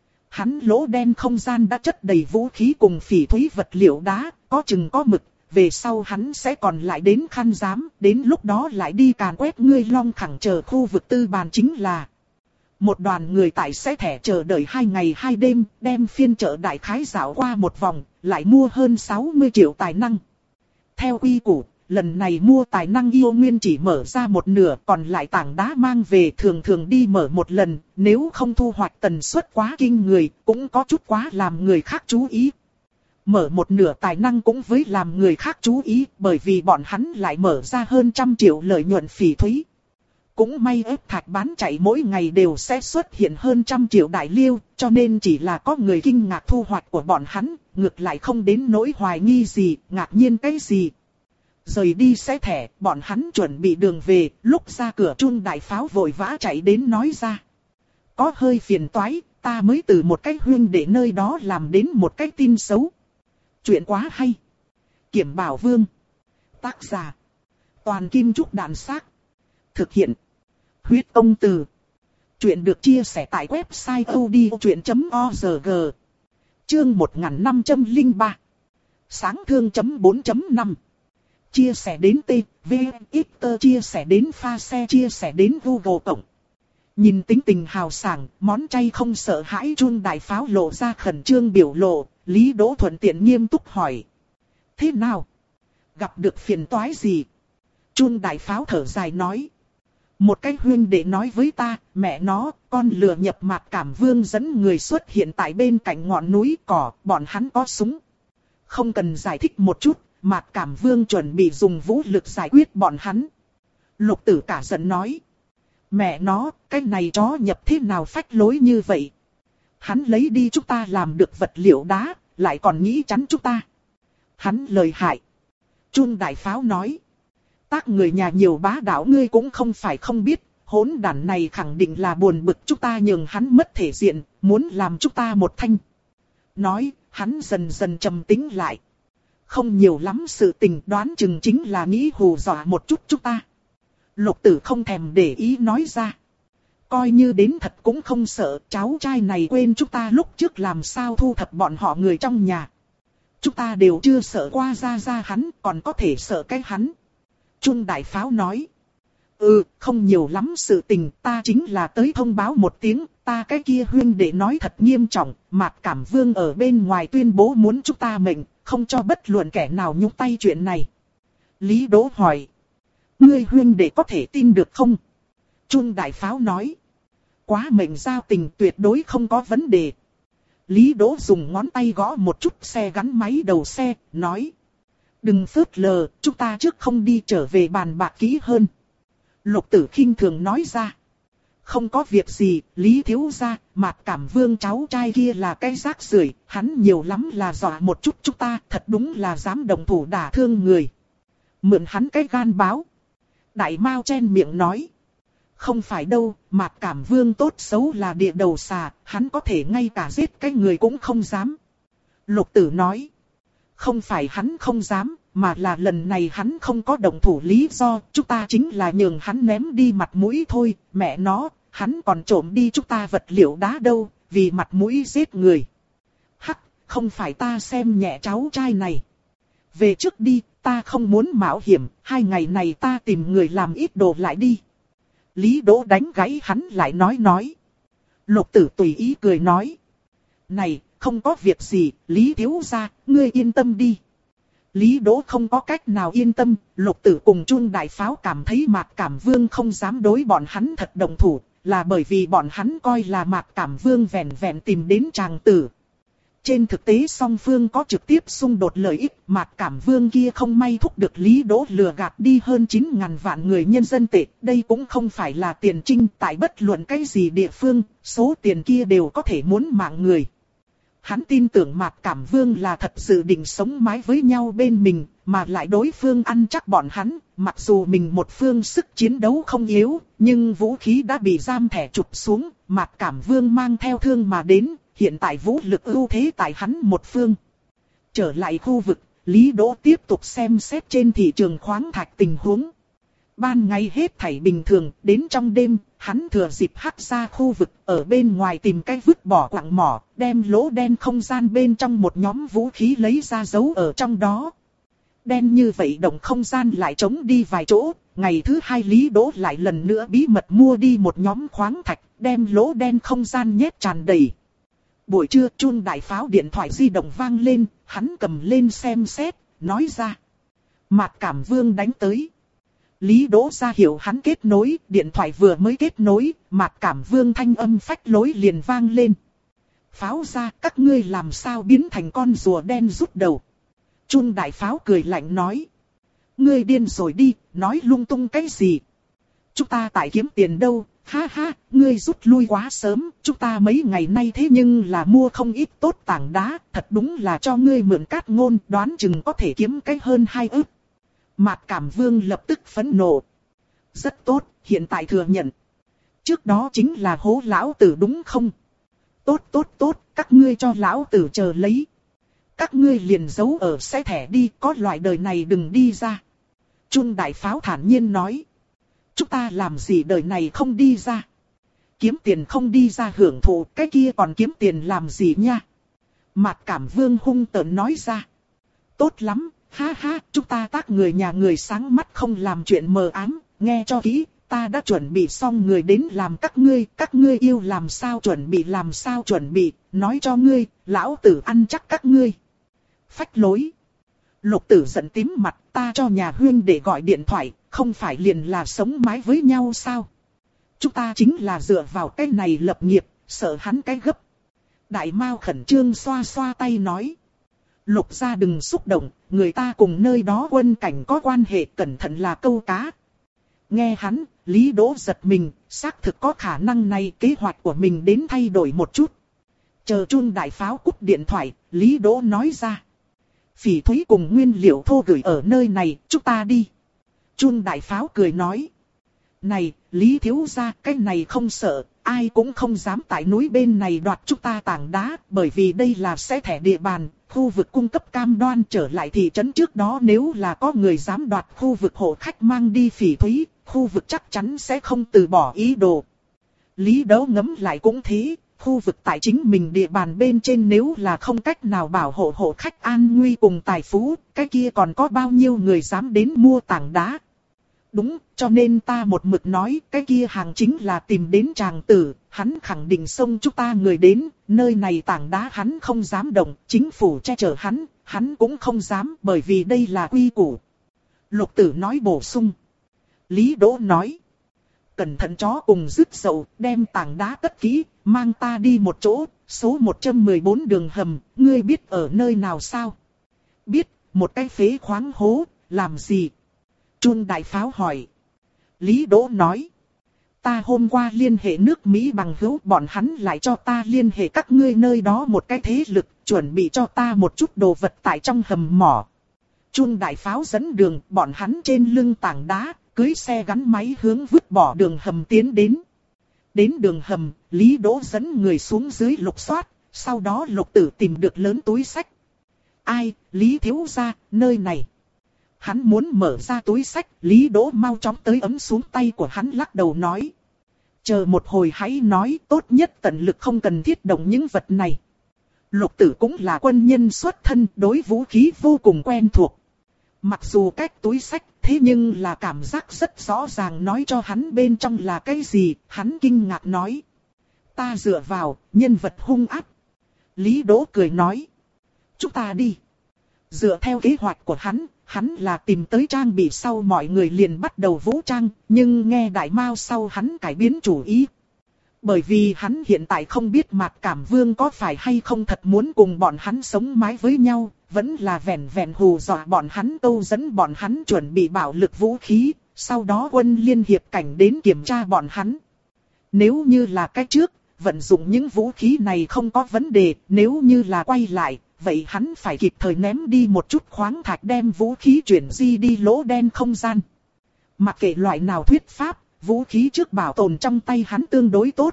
Hắn lỗ đen không gian đã chất đầy vũ khí cùng phỉ thúy vật liệu đá, có chừng có mực, về sau hắn sẽ còn lại đến Khăn Giám, đến lúc đó lại đi càn quét ngươi Long Khẳng chờ khu vực tư bàn chính là. Một đoàn người tại sẽ thẻ chờ đợi hai ngày hai đêm, đem phiên chợ đại khái dạo qua một vòng, lại mua hơn sáu mươi triệu tài năng. Theo quy củ, lần này mua tài năng yêu nguyên chỉ mở ra một nửa, còn lại tảng đá mang về thường thường đi mở một lần, nếu không thu hoạch tần suất quá kinh người, cũng có chút quá làm người khác chú ý. Mở một nửa tài năng cũng với làm người khác chú ý, bởi vì bọn hắn lại mở ra hơn trăm triệu lợi nhuận phỉ thúy. Cũng may ép thạch bán chạy mỗi ngày đều sẽ xuất hiện hơn trăm triệu đại liêu, cho nên chỉ là có người kinh ngạc thu hoạch của bọn hắn, ngược lại không đến nỗi hoài nghi gì, ngạc nhiên cái gì. Rời đi sẽ thẻ, bọn hắn chuẩn bị đường về, lúc ra cửa Trung Đại Pháo vội vã chạy đến nói ra. Có hơi phiền toái, ta mới từ một cái huynh đệ nơi đó làm đến một cái tin xấu. Chuyện quá hay. Kiểm Bảo Vương. Tác giả. Toàn Kim Trúc Đàn Xác. Thực hiện. Huyết Công Từ. Chuyện được chia sẻ tại website odchuyện chấm org. Chương một nghìn năm trăm lẻ ba. Sáng thương chấm bốn chấm năm. Chia sẻ đến T, V, X, chia sẻ đến pha xe, chia sẻ đến Google Cộng. Nhìn tính tình hào sảng, món chay không sợ hãi Trung Đại Pháo lộ ra khẩn trương biểu lộ, Lý Đỗ thuận tiện nghiêm túc hỏi. Thế nào? Gặp được phiền toái gì? Trung Đại Pháo thở dài nói. Một cái huynh đệ nói với ta, mẹ nó, con lừa nhập Mạc Cảm Vương dẫn người xuất hiện tại bên cạnh ngọn núi cỏ, bọn hắn có súng. Không cần giải thích một chút, Mạc Cảm Vương chuẩn bị dùng vũ lực giải quyết bọn hắn. Lục Tử cả giận nói. Mẹ nó, cái này chó nhập thế nào phách lối như vậy? Hắn lấy đi chúng ta làm được vật liệu đá, lại còn nghĩ chắn chúng ta. Hắn lời hại. Trung Đại Pháo nói. Tác người nhà nhiều bá đạo ngươi cũng không phải không biết, hỗn đản này khẳng định là buồn bực chúng ta nhường hắn mất thể diện, muốn làm chúng ta một thanh. Nói, hắn dần dần trầm tĩnh lại. Không nhiều lắm sự tình, đoán chừng chính là nghĩ hù dọa một chút chúng ta. Lục Tử không thèm để ý nói ra. Coi như đến thật cũng không sợ, cháu trai này quên chúng ta lúc trước làm sao thu thập bọn họ người trong nhà. Chúng ta đều chưa sợ qua ra ra hắn, còn có thể sợ cái hắn. Trung Đại Pháo nói. Ừ, không nhiều lắm sự tình, ta chính là tới thông báo một tiếng, ta cái kia huynh đệ nói thật nghiêm trọng, Mạc Cảm Vương ở bên ngoài tuyên bố muốn chúng ta mệnh, không cho bất luận kẻ nào nhúng tay chuyện này. Lý Đỗ hỏi. Ngươi huynh đệ có thể tin được không? Trung Đại Pháo nói. Quá mệnh giao tình tuyệt đối không có vấn đề. Lý Đỗ dùng ngón tay gõ một chút xe gắn máy đầu xe, nói. Đừng phớt lờ, chúng ta trước không đi trở về bàn bạc kỹ hơn. Lục Tử khinh thường nói ra. Không có việc gì, Lý thiếu gia, Mạc Cảm Vương cháu trai kia là cái rác rưởi, hắn nhiều lắm là dọa một chút chúng ta, thật đúng là dám động thủ đả thương người. Mượn hắn cái gan báo. Đại Mao chen miệng nói. Không phải đâu, Mạc Cảm Vương tốt xấu là địa đầu xà, hắn có thể ngay cả giết cái người cũng không dám. Lục Tử nói. Không phải hắn không dám, mà là lần này hắn không có động thủ lý do, chúng ta chính là nhường hắn ném đi mặt mũi thôi, mẹ nó, hắn còn trộm đi chúng ta vật liệu đá đâu, vì mặt mũi giết người. Hắc, không phải ta xem nhẹ cháu trai này. Về trước đi, ta không muốn mạo hiểm, hai ngày này ta tìm người làm ít đồ lại đi. Lý Đỗ đánh gáy hắn lại nói nói. Lục Tử tùy ý cười nói. Này, không có việc gì, Lý thiếu gia, ngươi yên tâm đi. Lý Đỗ không có cách nào yên tâm, Lục Tử cùng Trung Đại Pháo cảm thấy Mạc Cảm Vương không dám đối bọn hắn thật động thủ, là bởi vì bọn hắn coi là Mạc Cảm Vương vẹn vẹn tìm đến tràng tử. trên thực tế song phương có trực tiếp xung đột lợi ích, Mạc Cảm Vương kia không may thúc được Lý Đỗ lừa gạt đi hơn chín ngàn vạn người nhân dân tệ. Đây cũng không phải là tiền trinh, tại bất luận cái gì địa phương, số tiền kia đều có thể muốn mạng người. Hắn tin tưởng Mạc Cảm Vương là thật sự định sống mái với nhau bên mình, mà lại đối phương ăn chắc bọn hắn, mặc dù mình một phương sức chiến đấu không yếu, nhưng vũ khí đã bị giam thẻ chụp xuống, Mạc Cảm Vương mang theo thương mà đến, hiện tại vũ lực ưu thế tại hắn một phương. Trở lại khu vực, Lý Đỗ tiếp tục xem xét trên thị trường khoáng thạch tình huống. Ban ngày hết thảy bình thường, đến trong đêm, hắn thừa dịp hắc ra khu vực, ở bên ngoài tìm cái vứt bỏ quặng mỏ, đem lỗ đen không gian bên trong một nhóm vũ khí lấy ra giấu ở trong đó. Đen như vậy động không gian lại trống đi vài chỗ, ngày thứ hai Lý Đỗ lại lần nữa bí mật mua đi một nhóm khoáng thạch, đem lỗ đen không gian nhét tràn đầy. Buổi trưa chuông đại pháo điện thoại di động vang lên, hắn cầm lên xem xét, nói ra. Mạc Cảm Vương đánh tới. Lý Đỗ ra hiệu hắn kết nối, điện thoại vừa mới kết nối, Mạc Cảm Vương thanh âm phách lối liền vang lên. Pháo ra, các ngươi làm sao biến thành con rùa đen rút đầu. Chuông đại pháo cười lạnh nói. Ngươi điên rồi đi, nói lung tung cái gì. Chúng ta tại kiếm tiền đâu, ha ha, ngươi rút lui quá sớm, chúng ta mấy ngày nay thế nhưng là mua không ít tốt tảng đá, thật đúng là cho ngươi mượn cát ngôn, đoán chừng có thể kiếm cái hơn hai ức. Mạc Cảm Vương lập tức phẫn nộ. Rất tốt, hiện tại thừa nhận. Trước đó chính là hố lão tử đúng không? Tốt tốt tốt, các ngươi cho lão tử chờ lấy. Các ngươi liền giấu ở xe thẻ đi, có loại đời này đừng đi ra. Chuông đại pháo thản nhiên nói. Chúng ta làm gì đời này không đi ra. Kiếm tiền không đi ra hưởng thụ, cái kia còn kiếm tiền làm gì nha. Mạc Cảm Vương hung tợn nói ra. Tốt lắm, ha ha, chúng ta tác người nhà người sáng mắt không làm chuyện mờ ám, nghe cho kỹ, ta đã chuẩn bị xong người đến làm các ngươi, các ngươi yêu làm sao chuẩn bị làm sao chuẩn bị, nói cho ngươi, lão tử ăn chắc các ngươi. Phách lối. Lục Tử giận tím mặt, ta cho nhà huyên để gọi điện thoại, không phải liền là sống mái với nhau sao? Chúng ta chính là dựa vào cái này lập nghiệp, sợ hắn cái gấp. Đại Mao khẩn trương xoa xoa tay nói. Lục gia đừng xúc động, người ta cùng nơi đó quân cảnh có quan hệ, cẩn thận là câu cá. Nghe hắn, Lý Đỗ giật mình, xác thực có khả năng này, kế hoạch của mình đến thay đổi một chút. Chờ chuông đại pháo cúp điện thoại, Lý Đỗ nói ra. Phỉ thúy cùng nguyên liệu thô gửi ở nơi này, chúng ta đi. Chuông đại pháo cười nói. Này, Lý thiếu gia, cái này không sợ, ai cũng không dám tại núi bên này đoạt chúng ta tảng đá, bởi vì đây là xe thẻ địa bàn, khu vực cung cấp cam đoan. Trở lại thị trấn trước đó nếu là có người dám đoạt khu vực hộ khách mang đi phỉ thúy, khu vực chắc chắn sẽ không từ bỏ ý đồ. Lý Đỗ ngấm lại cũng thế, khu vực tại chính mình địa bàn bên trên nếu là không cách nào bảo hộ hộ khách an nguy cùng tài phú, cái kia còn có bao nhiêu người dám đến mua tảng đá. Đúng, cho nên ta một mực nói, cái kia hàng chính là tìm đến tràng tử, hắn khẳng định xông chúng ta người đến, nơi này tảng đá hắn không dám động, chính phủ che chở hắn, hắn cũng không dám, bởi vì đây là quy củ. Lục Tử nói bổ sung. Lý Đỗ nói. Cẩn thận chó cùng rứt dậu, đem tảng đá cất kỹ, mang ta đi một chỗ, số một trăm mười bốn đường hầm, ngươi biết ở nơi nào sao? Biết, một cái phế khoáng hố, làm gì? Chuông đại pháo hỏi. Lý Đỗ nói. Ta hôm qua liên hệ nước Mỹ bằng hữu, bọn hắn lại cho ta liên hệ các ngươi nơi đó một cái thế lực, chuẩn bị cho ta một chút đồ vật tại trong hầm mỏ. Chuông đại pháo dẫn đường, bọn hắn trên lưng tảng đá, cưỡi xe gắn máy hướng vứt bỏ đường hầm tiến đến. Đến đường hầm, Lý Đỗ dẫn người xuống dưới lục soát, sau đó Lục Tử tìm được lớn túi xách. Ai, Lý thiếu gia, nơi này. Hắn muốn mở ra túi xách, Lý Đỗ mau chóng tới ấm xuống tay của hắn lắc đầu nói. Chờ một hồi hãy nói, tốt nhất tận lực không cần thiết động những vật này. Lục Tử cũng là quân nhân xuất thân, đối vũ khí vô cùng quen thuộc. Mặc dù cách túi xách, thế nhưng là cảm giác rất rõ ràng nói cho hắn bên trong là cái gì, hắn kinh ngạc nói. Ta dựa vào, nhân vật hung ác. Lý Đỗ cười nói. Chúng ta đi. Dựa theo kế hoạch của hắn, hắn là tìm tới trang bị sau mọi người liền bắt đầu vũ trang, nhưng nghe Đại Mao sau hắn cải biến chủ ý. Bởi vì hắn hiện tại không biết Mạc Cảm Vương có phải hay không thật muốn cùng bọn hắn sống mái với nhau, vẫn là vẻn vẻn hù dọa bọn hắn câu dẫn bọn hắn chuẩn bị bạo lực vũ khí, sau đó quân liên hiệp cảnh đến kiểm tra bọn hắn. Nếu như là cái trước, vận dụng những vũ khí này không có vấn đề, nếu như là quay lại, vậy hắn phải kịp thời ném đi một chút khoáng thạch đem vũ khí chuyển di đi lỗ đen không gian. Mặc kệ loại nào thuyết pháp, vũ khí trước bảo tồn trong tay hắn tương đối tốt.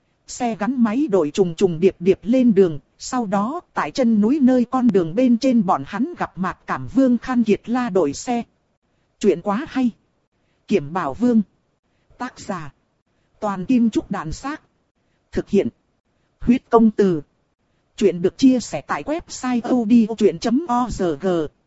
Xe gắn máy đội trùng trùng điệp điệp lên đường, sau đó tại chân núi nơi con đường bên trên bọn hắn gặp Mạc Cảm Vương Khan Kiệt La đội xe. Chuyện quá hay. Kiểm Bảo Vương. Tác giả. Toàn Kim Trúc Đàn Xác. Thực hiện. Huyết Công Từ. Chuyện được chia sẻ tại website odchuyện chấm org.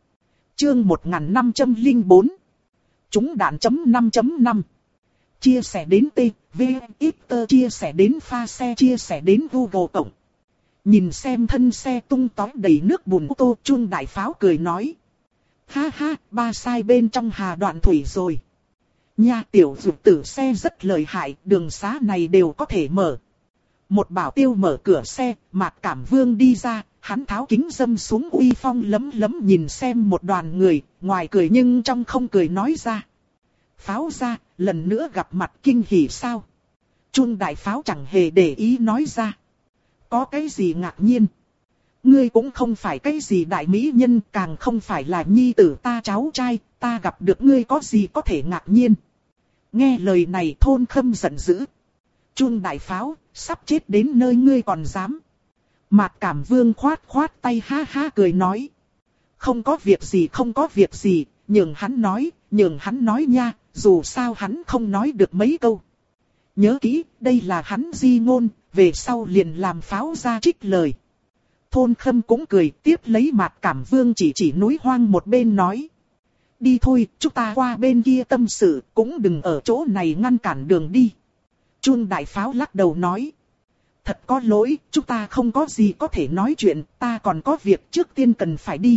Chương một nghìn năm trăm lẻ bốn. Chúng đạn chấm năm chấm năm. Chia sẻ đến T, V, Xter chia sẻ đến pha xe chia sẻ đến Google Cộng. Nhìn xem thân xe tung tói đầy nước bùn ô tô, Chuông Đại Pháo cười nói. Ha ha, ba sai bên trong Hà Đoạn Thủy rồi. Nha, tiểu dược tử xe rất lợi hại, đường xá này đều có thể mở. Một bảo tiêu mở cửa xe, Mạc Cảm Vương đi ra, hắn tháo kính dâm xuống uy phong lấm lấm nhìn xem một đoàn người, ngoài cười nhưng trong không cười nói ra. Pháo ra, lần nữa gặp mặt kinh hỉ sao? Chuông Đại Pháo chẳng hề để ý nói ra. Có cái gì ngạc nhiên? Ngươi cũng không phải cái gì đại mỹ nhân, càng không phải là nhi tử ta cháu trai, ta gặp được ngươi có gì có thể ngạc nhiên? Nghe lời này Thôn Khâm giận dữ. Chuông Đại Pháo, sắp chết đến nơi ngươi còn dám. Mạc Cảm Vương khoát khoát tay ha ha cười nói. Không có việc gì không có việc gì, nhường hắn nói, nhường hắn nói nha, dù sao hắn không nói được mấy câu. Nhớ kỹ, đây là hắn di ngôn, về sau liền làm pháo ra trích lời. Thôn Khâm cũng cười, tiếp lấy Mạc Cảm Vương chỉ chỉ núi hoang một bên nói. Đi thôi, chúng ta qua bên kia tâm sự, cũng đừng ở chỗ này ngăn cản đường đi. Chuông Đại Pháo lắc đầu nói. Thật có lỗi, chúng ta không có gì có thể nói chuyện, ta còn có việc trước tiên cần phải đi.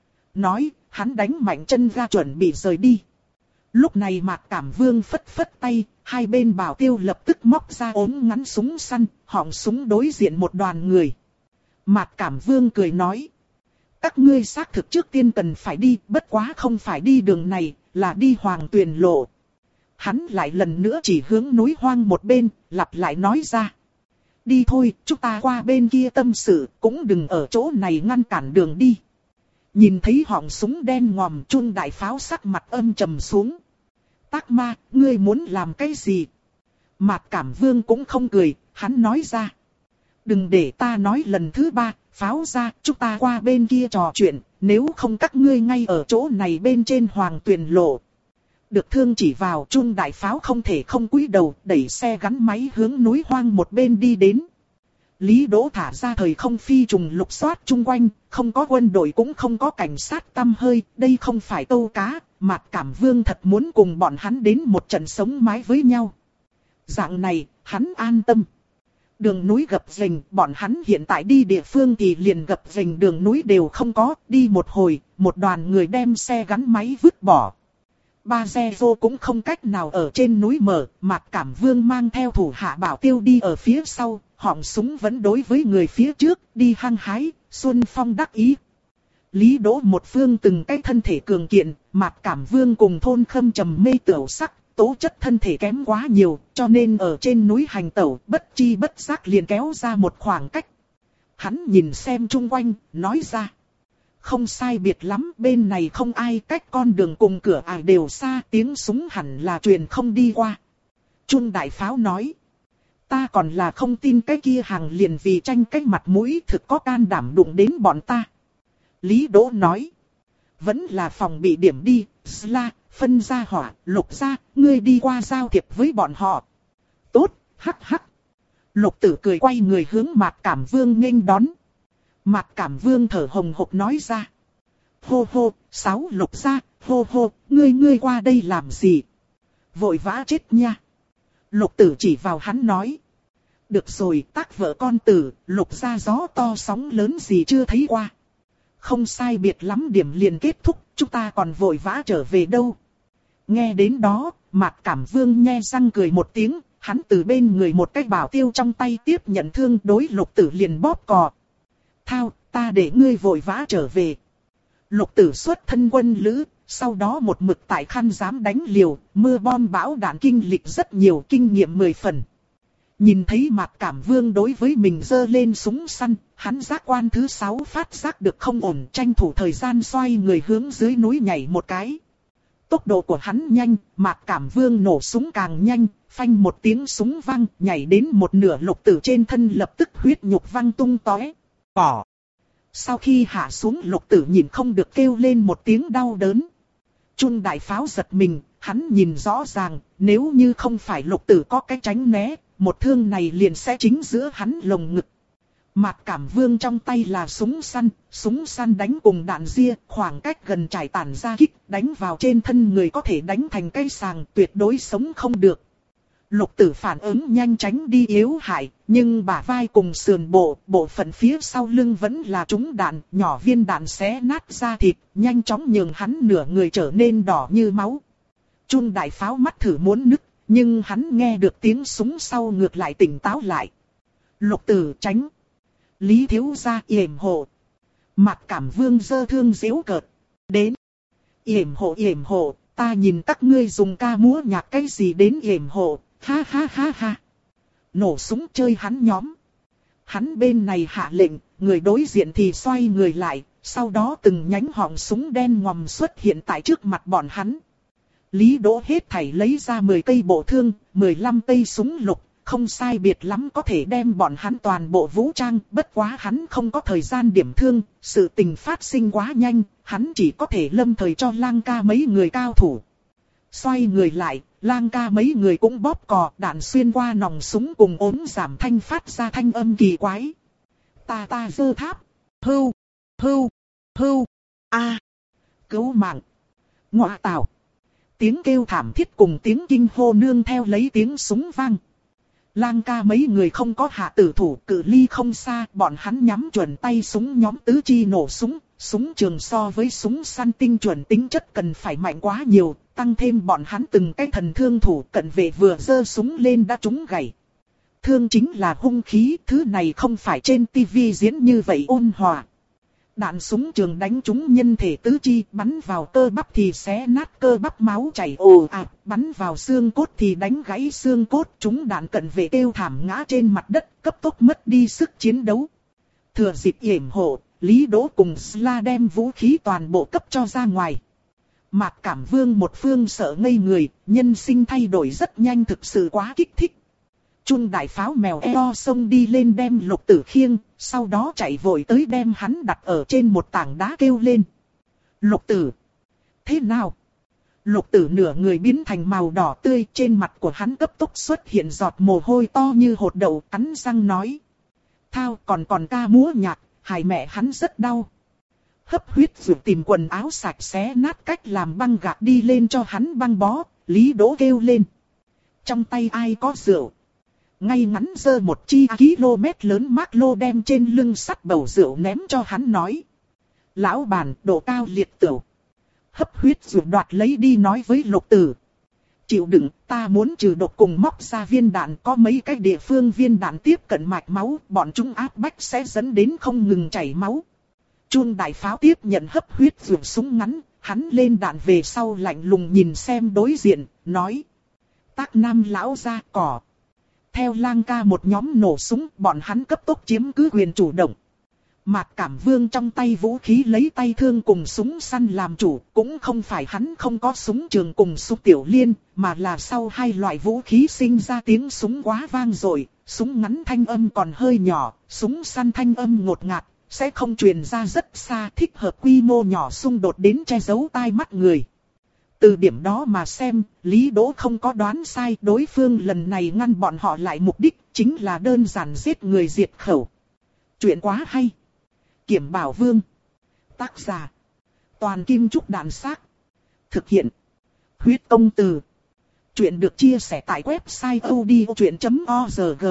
Nói, hắn đánh mạnh chân ra chuẩn bị rời đi. Lúc này Mạc Cảm Vương phất phất tay, hai bên bảo tiêu lập tức móc ra ốm ngắn súng săn, họng súng đối diện một đoàn người. Mạc Cảm Vương cười nói. Các ngươi xác thực trước tiên cần phải đi, bất quá không phải đi đường này, là đi Hoàng Tuyền Lộ. Hắn lại lần nữa chỉ hướng núi hoang một bên, lặp lại nói ra. Đi thôi, chúng ta qua bên kia tâm sự, cũng đừng ở chỗ này ngăn cản đường đi. Nhìn thấy họng súng đen ngòm, Chuông Đại Pháo sắc mặt âm trầm xuống. Tác ma, ngươi muốn làm cái gì? Mạc Cảm Vương cũng không cười, hắn nói ra. Đừng để ta nói lần thứ ba, Pháo ra, chúng ta qua bên kia trò chuyện, nếu không các ngươi ngay ở chỗ này bên trên Hoàng Tuyền Lộ. Được thương chỉ vào, Chuông Đại Pháo không thể không cúi đầu, đẩy xe gắn máy hướng núi hoang một bên đi đến. Lý Đỗ thả ra thời không phi trùng lục soát chung quanh, không có quân đội cũng không có cảnh sát tăm hơi, đây không phải câu cá, Mạc Cảm Vương thật muốn cùng bọn hắn đến một trận sống mái với nhau. Dạng này, hắn an tâm. Đường núi gập ghềnh, bọn hắn hiện tại đi địa phương thì liền gập ghềnh đường núi đều không có, đi một hồi, một đoàn người đem xe gắn máy vứt bỏ. Ba xe vô cũng không cách nào ở trên núi mở, Mạc Cảm Vương mang theo thủ hạ bảo tiêu đi ở phía sau, họng súng vẫn đối với người phía trước, đi hăng hái, xuân phong đắc ý. Lý Đỗ một phương từng cái thân thể cường kiện, Mạc Cảm Vương cùng Thôn Khâm trầm mê tửu sắc, tố chất thân thể kém quá nhiều, cho nên ở trên núi hành tẩu, bất chi bất giác liền kéo ra một khoảng cách. Hắn nhìn xem chung quanh, nói ra. Không sai biệt lắm, bên này không ai, cách con đường cùng cửa ải đều xa, tiếng súng hẳn là truyền không đi qua. Chuông Đại Pháo nói. Ta còn là không tin cái kia hàng liền vì tranh cái mặt mũi thực có can đảm đụng đến bọn ta. Lý Đỗ nói. Vẫn là phòng bị điểm đi, Sla, phân ra hỏa, Lục ra, ngươi đi qua giao thiệp với bọn họ. Tốt, hắc hắc. Lục Tử cười quay người hướng Mạc Cảm Vương nghênh đón. Mạc Cảm Vương thở hồng hộc nói ra. Hô hô, sáu Lục ra, hô hô, ngươi ngươi qua đây làm gì? Vội vã chết nha. Lục Tử chỉ vào hắn nói. Được rồi, tác vợ con tử, Lục ra gió to sóng lớn gì chưa thấy qua. Không sai biệt lắm điểm liền kết thúc, chúng ta còn vội vã trở về đâu. Nghe đến đó, Mạc Cảm Vương nhe răng cười một tiếng, hắn từ bên người một cái bảo tiêu trong tay tiếp nhận thương đối Lục Tử liền bóp cò. Thao, ta để ngươi vội vã trở về. Lục Tử xuất thân quân lữ, sau đó một mực tại Khăn dám đánh liều, mưa bom bão đạn kinh lịch rất nhiều, kinh nghiệm mười phần. Nhìn thấy Mạc Cảm Vương đối với mình giơ lên súng săn, hắn giác quan thứ sáu phát giác được không ổn, tranh thủ thời gian xoay người hướng dưới núi nhảy một cái. Tốc độ của hắn nhanh, Mạc Cảm Vương nổ súng càng nhanh, phanh một tiếng súng vang, nhảy đến một nửa Lục Tử trên thân lập tức huyết nhục văng tung tóe. Bỏ. Sau khi hạ xuống Lục Tử nhìn không được kêu lên một tiếng đau đớn. Chun đại pháo giật mình, hắn nhìn rõ ràng, nếu như không phải Lục Tử có cái tránh né, một thương này liền sẽ chính giữa hắn lồng ngực. Mạc Cảm Vương trong tay là súng săn, súng săn đánh cùng đạn ria, khoảng cách gần trải tản ra kích, đánh vào trên thân người có thể đánh thành cây sàng, tuyệt đối sống không được. Lục Tử phản ứng nhanh tránh đi yếu hại, nhưng bả vai cùng sườn bộ, bộ phận phía sau lưng vẫn là trúng đạn, nhỏ viên đạn xé nát da thịt, nhanh chóng nhường hắn nửa người trở nên đỏ như máu. Chun đại pháo mắt thử muốn nứt, nhưng hắn nghe được tiếng súng sau ngược lại tỉnh táo lại. Lục Tử tránh. Lý thiếu gia yểm hộ. Mạc Cảm Vương giơ thương giễu cợt. Đến. Yểm hộ yểm hộ, ta nhìn các ngươi dùng ca múa nhạc cái gì đến yểm hộ, ha ha ha ha. Nổ súng chơi hắn nhóm. Hắn bên này hạ lệnh, người đối diện thì xoay người lại, sau đó từng nhánh họng súng đen ngòm xuất hiện tại trước mặt bọn hắn. Lý Đỗ hết thảy lấy ra mười cây bộ thương, mười lăm cây súng lục, không sai biệt lắm có thể đem bọn hắn toàn bộ vũ trang, bất quá hắn không có thời gian điểm thương, sự tình phát sinh quá nhanh, hắn chỉ có thể lâm thời cho Lang ca mấy người cao thủ. Xoay người lại, Lang ca mấy người cũng bóp cò, đạn xuyên qua nòng súng cùng ốm giảm thanh phát ra thanh âm kỳ quái. Ta ta giơ tháp, hưu, hưu, hưu, a, cứu mạng, ngọa tảo. Tiếng kêu thảm thiết cùng tiếng kinh hô nương theo lấy tiếng súng vang. Lang ca mấy người không có hạ tử thủ, cự ly không xa, bọn hắn nhắm chuẩn tay súng nhóm tứ chi nổ súng, súng trường so với súng săn tinh chuẩn tính chất cần phải mạnh quá nhiều, tăng thêm bọn hắn từng cái thần thương thủ cận vệ vừa giơ súng lên đã trúng gãy. Thương chính là hung khí, thứ này không phải trên tivi diễn như vậy ôn hòa. Đạn súng trường đánh trúng nhân thể tứ chi, bắn vào cơ bắp thì xé nát cơ bắp, máu chảy ồ ạt, bắn vào xương cốt thì đánh gãy xương cốt, trúng đạn cận vệ kêu thảm ngã trên mặt đất, cấp tốc mất đi sức chiến đấu. Thừa dịp yểm hộ, Lý Đỗ cùng Sla đem vũ khí toàn bộ cấp cho ra ngoài. Mạc Cảm Vương một phương sợ ngây người, nhân sinh thay đổi rất nhanh, thực sự quá kích thích. Chun đại pháo mèo eo xông đi lên đem Lục Tử khiêng, sau đó chạy vội tới đem hắn đặt ở trên một tảng đá kêu lên. Lục Tử! Thế nào? Lục Tử nửa người biến thành màu đỏ tươi, trên mặt của hắn cấp tốc xuất hiện giọt mồ hôi to như hột đậu, cắn răng nói. Thao, còn còn ca múa nhạc, hại mẹ hắn rất đau. Hấp huyết rồi tìm quần áo sạch xé nát cách làm băng gạc đi lên cho hắn băng bó, Lý Đỗ kêu lên. Trong tay ai có rượu? Ngay ngắn giơ một chi km lớn mác lô đem trên lưng sắt bầu rượu ném cho hắn nói. Lão bản, độ cao liệt tửu. Hấp huyết rồi đoạt lấy đi nói với Lục Tử. Chịu đựng, ta muốn trừ độc cùng móc ra viên đạn, có mấy cái địa phương viên đạn tiếp cận mạch máu, bọn chúng áp bách sẽ dẫn đến không ngừng chảy máu. Chun đại pháo tiếp nhận hấp huyết rồi súng ngắn, hắn lên đạn về sau lạnh lùng nhìn xem đối diện, nói. Tác Nam lão ra cỏ. Theo Lang ca một nhóm nổ súng, bọn hắn cấp tốc chiếm cứ quyền chủ động. Mạc Cảm Vương trong tay vũ khí lấy tay thương cùng súng săn làm chủ, cũng không phải hắn không có súng trường cùng súng tiểu liên, mà là sau hai loại vũ khí sinh ra tiếng súng quá vang dội, súng ngắn thanh âm còn hơi nhỏ, súng săn thanh âm ngột ngạt, sẽ không truyền ra rất xa, thích hợp quy mô nhỏ xung đột đến che giấu tai mắt người. Từ điểm đó mà xem, Lý Đỗ không có đoán sai, đối phương lần này ngăn bọn họ lại mục đích chính là đơn giản giết người diệt khẩu. Chuyện quá hay. Kiểm Bảo Vương. Tác giả. Toàn Kim Trúc Đạn Xác. Thực hiện. Huyết Công Từ. Chuyện được chia sẻ tại website odchuyện chấm org.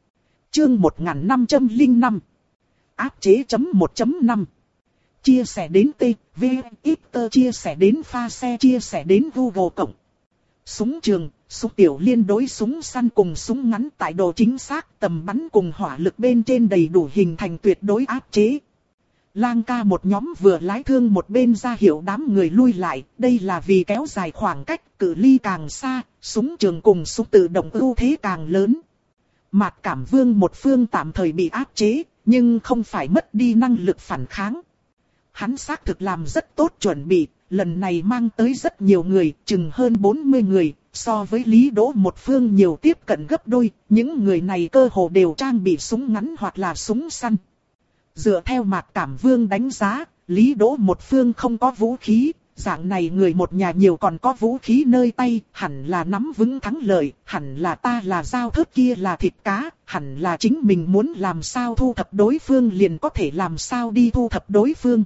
Chương một nghìn năm trăm lẻ năm. Áp chế chấm một chấm năm. Chia sẻ đến T, V, X, chia sẻ đến pha xe, chia sẻ đến Google Cộng. Súng trường, Súng tiểu liên đối súng săn cùng súng ngắn tại độ chính xác, tầm bắn cùng hỏa lực bên trên đầy đủ hình thành tuyệt đối áp chế. Lang ca một nhóm vừa lái thương một bên ra hiệu đám người lui lại, đây là vì kéo dài khoảng cách, cự ly càng xa, súng trường cùng súng tự động ưu thế càng lớn. Mạc Cảm Vương một phương tạm thời bị áp chế, nhưng không phải mất đi năng lực phản kháng. Hắn xác thực làm rất tốt chuẩn bị, lần này mang tới rất nhiều người, chừng hơn bốn mươi người, so với Lý Đỗ một phương nhiều tiếp cận gấp đôi, những người này cơ hồ đều trang bị súng ngắn hoặc là súng săn. Dựa theo Mạc Cảm Vương đánh giá, Lý Đỗ một phương không có vũ khí, dạng này người một nhà nhiều còn có vũ khí nơi tay, hẳn là nắm vững thắng lợi, hẳn là ta là dao thớt kia là thịt cá, hẳn là chính mình muốn làm sao thu thập đối phương liền có thể làm sao đi thu thập đối phương.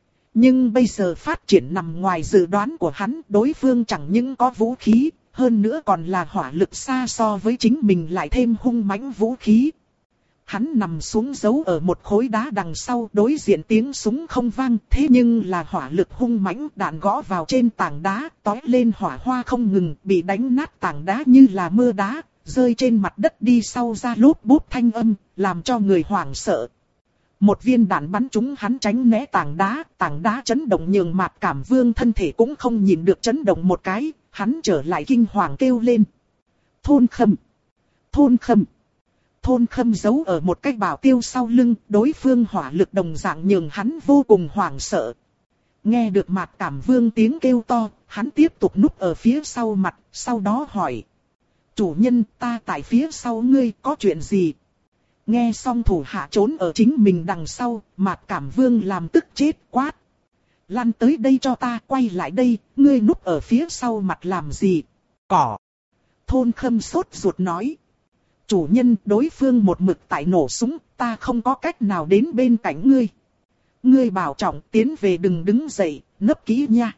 Nhưng bây giờ phát triển nằm ngoài dự đoán của hắn, đối phương chẳng những có vũ khí, hơn nữa còn là hỏa lực xa so với chính mình lại thêm hung mãnh vũ khí. Hắn nằm xuống giấu ở một khối đá đằng sau, đối diện tiếng súng không vang, thế nhưng là hỏa lực hung mãnh, đạn gõ vào trên tảng đá, tói lên hỏa hoa không ngừng, bị đánh nát tảng đá như là mưa đá, rơi trên mặt đất đi sau ra lốp bốp thanh âm, làm cho người hoảng sợ. Một viên đạn bắn trúng hắn tránh né tảng đá, tảng đá chấn động nhường Mạc Cảm Vương thân thể cũng không nhìn được chấn động một cái, hắn trở lại kinh hoàng kêu lên. Thôn Khâm! Thôn Khâm! Thôn Khâm giấu ở một cái bảo tiêu sau lưng, đối phương hỏa lực đồng dạng nhường hắn vô cùng hoảng sợ. Nghe được Mạc Cảm Vương tiếng kêu to, hắn tiếp tục núp ở phía sau mặt, sau đó hỏi. Chủ nhân, ta tại phía sau ngươi, có chuyện gì? Nghe xong thủ hạ trốn ở chính mình đằng sau, Mạc Cảm Vương làm tức chết quát. Lăn tới đây cho ta, quay lại đây, ngươi núp ở phía sau mặt làm gì? Cỏ! Thôn Khâm sốt ruột nói. Chủ nhân, đối phương một mực tại nổ súng, ta không có cách nào đến bên cạnh ngươi. Ngươi bảo trọng, tiến về đừng đứng dậy, nấp kỹ nha.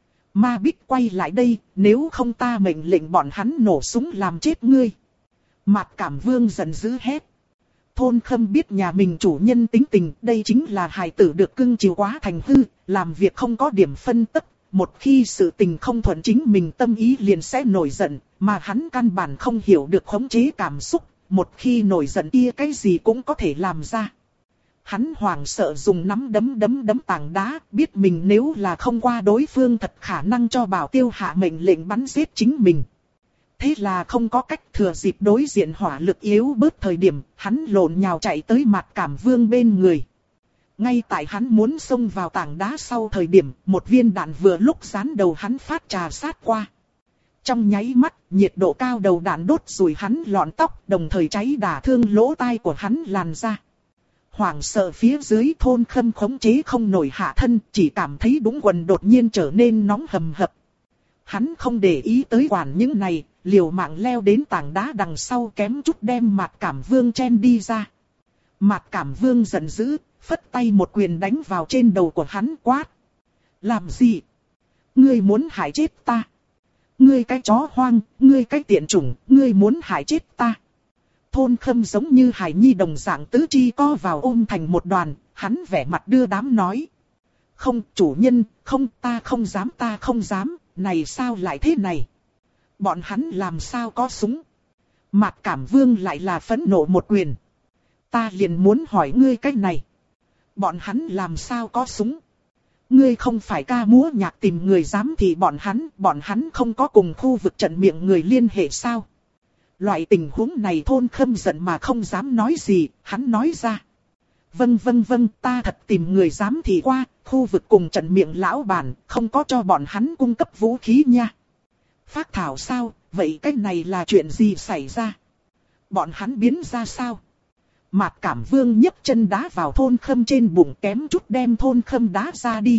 Ma Bích quay lại đây, nếu không ta mệnh lệnh bọn hắn nổ súng làm chết ngươi. Mạc Cảm Vương giận dữ hét. Thôn Khâm biết nhà mình chủ nhân tính tình, đây chính là hài tử được cưng chiều quá thành hư, làm việc không có điểm phân tất. Một khi sự tình không thuận chính mình tâm ý liền sẽ nổi giận, mà hắn căn bản không hiểu được khống chế cảm xúc, một khi nổi giận kia cái gì cũng có thể làm ra. Hắn hoảng sợ dùng nắm đấm đấm đấm tảng đá, biết mình nếu là không qua đối phương thật khả năng cho bảo tiêu hạ mệnh lệnh bắn giết chính mình. Thế là không có cách, thừa dịp đối diện hỏa lực yếu bớt thời điểm, hắn lộn nhào chạy tới Mạc Cảm Vương bên người. Ngay tại hắn muốn xông vào tảng đá sau thời điểm, một viên đạn vừa lúc dán đầu hắn phát trà sát qua. Trong nháy mắt, nhiệt độ cao đầu đạn đốt rùi hắn lọn tóc, đồng thời cháy đả thương lỗ tai của hắn làn ra. Hoảng sợ phía dưới, Thôn Khâm khống chế không nổi hạ thân, chỉ cảm thấy đũng quần đột nhiên trở nên nóng hầm hập. Hắn không để ý tới quản những này, liều mạng leo đến tảng đá đằng sau kém chút đem Mạc Cảm Vương chen đi ra. Mạc Cảm Vương giận dữ, phất tay một quyền đánh vào trên đầu của hắn quát. Làm gì? Ngươi muốn hại chết ta? Ngươi cái chó hoang, ngươi cái tiện chủng, ngươi muốn hại chết ta? Thôn Khâm giống như hải nhi đồng dạng tứ chi co vào ôm thành một đoàn, hắn vẻ mặt đưa đám nói. Không, chủ nhân, không, ta không dám, ta không dám, này sao lại thế này? Bọn hắn làm sao có súng? Mạc Cảm Vương lại là phẫn nộ một quyền. Ta liền muốn hỏi ngươi cái này. Bọn hắn làm sao có súng? Ngươi không phải ca múa nhạc tìm người dám thì bọn hắn, bọn hắn không có cùng khu vực trận miệng người liên hệ sao? Loại tình huống này Thôn Khâm giận mà không dám nói gì, hắn nói ra. Vâng vâng vâng, ta thật tìm người dám thì qua, khu vực cùng trận miệng lão bản, không có cho bọn hắn cung cấp vũ khí nha. Phác thảo sao, vậy cái này là chuyện gì xảy ra? Bọn hắn biến ra sao? Mạc Cảm Vương nhấc chân đá vào Thôn Khâm trên bụng kém chút đem Thôn Khâm đá ra đi.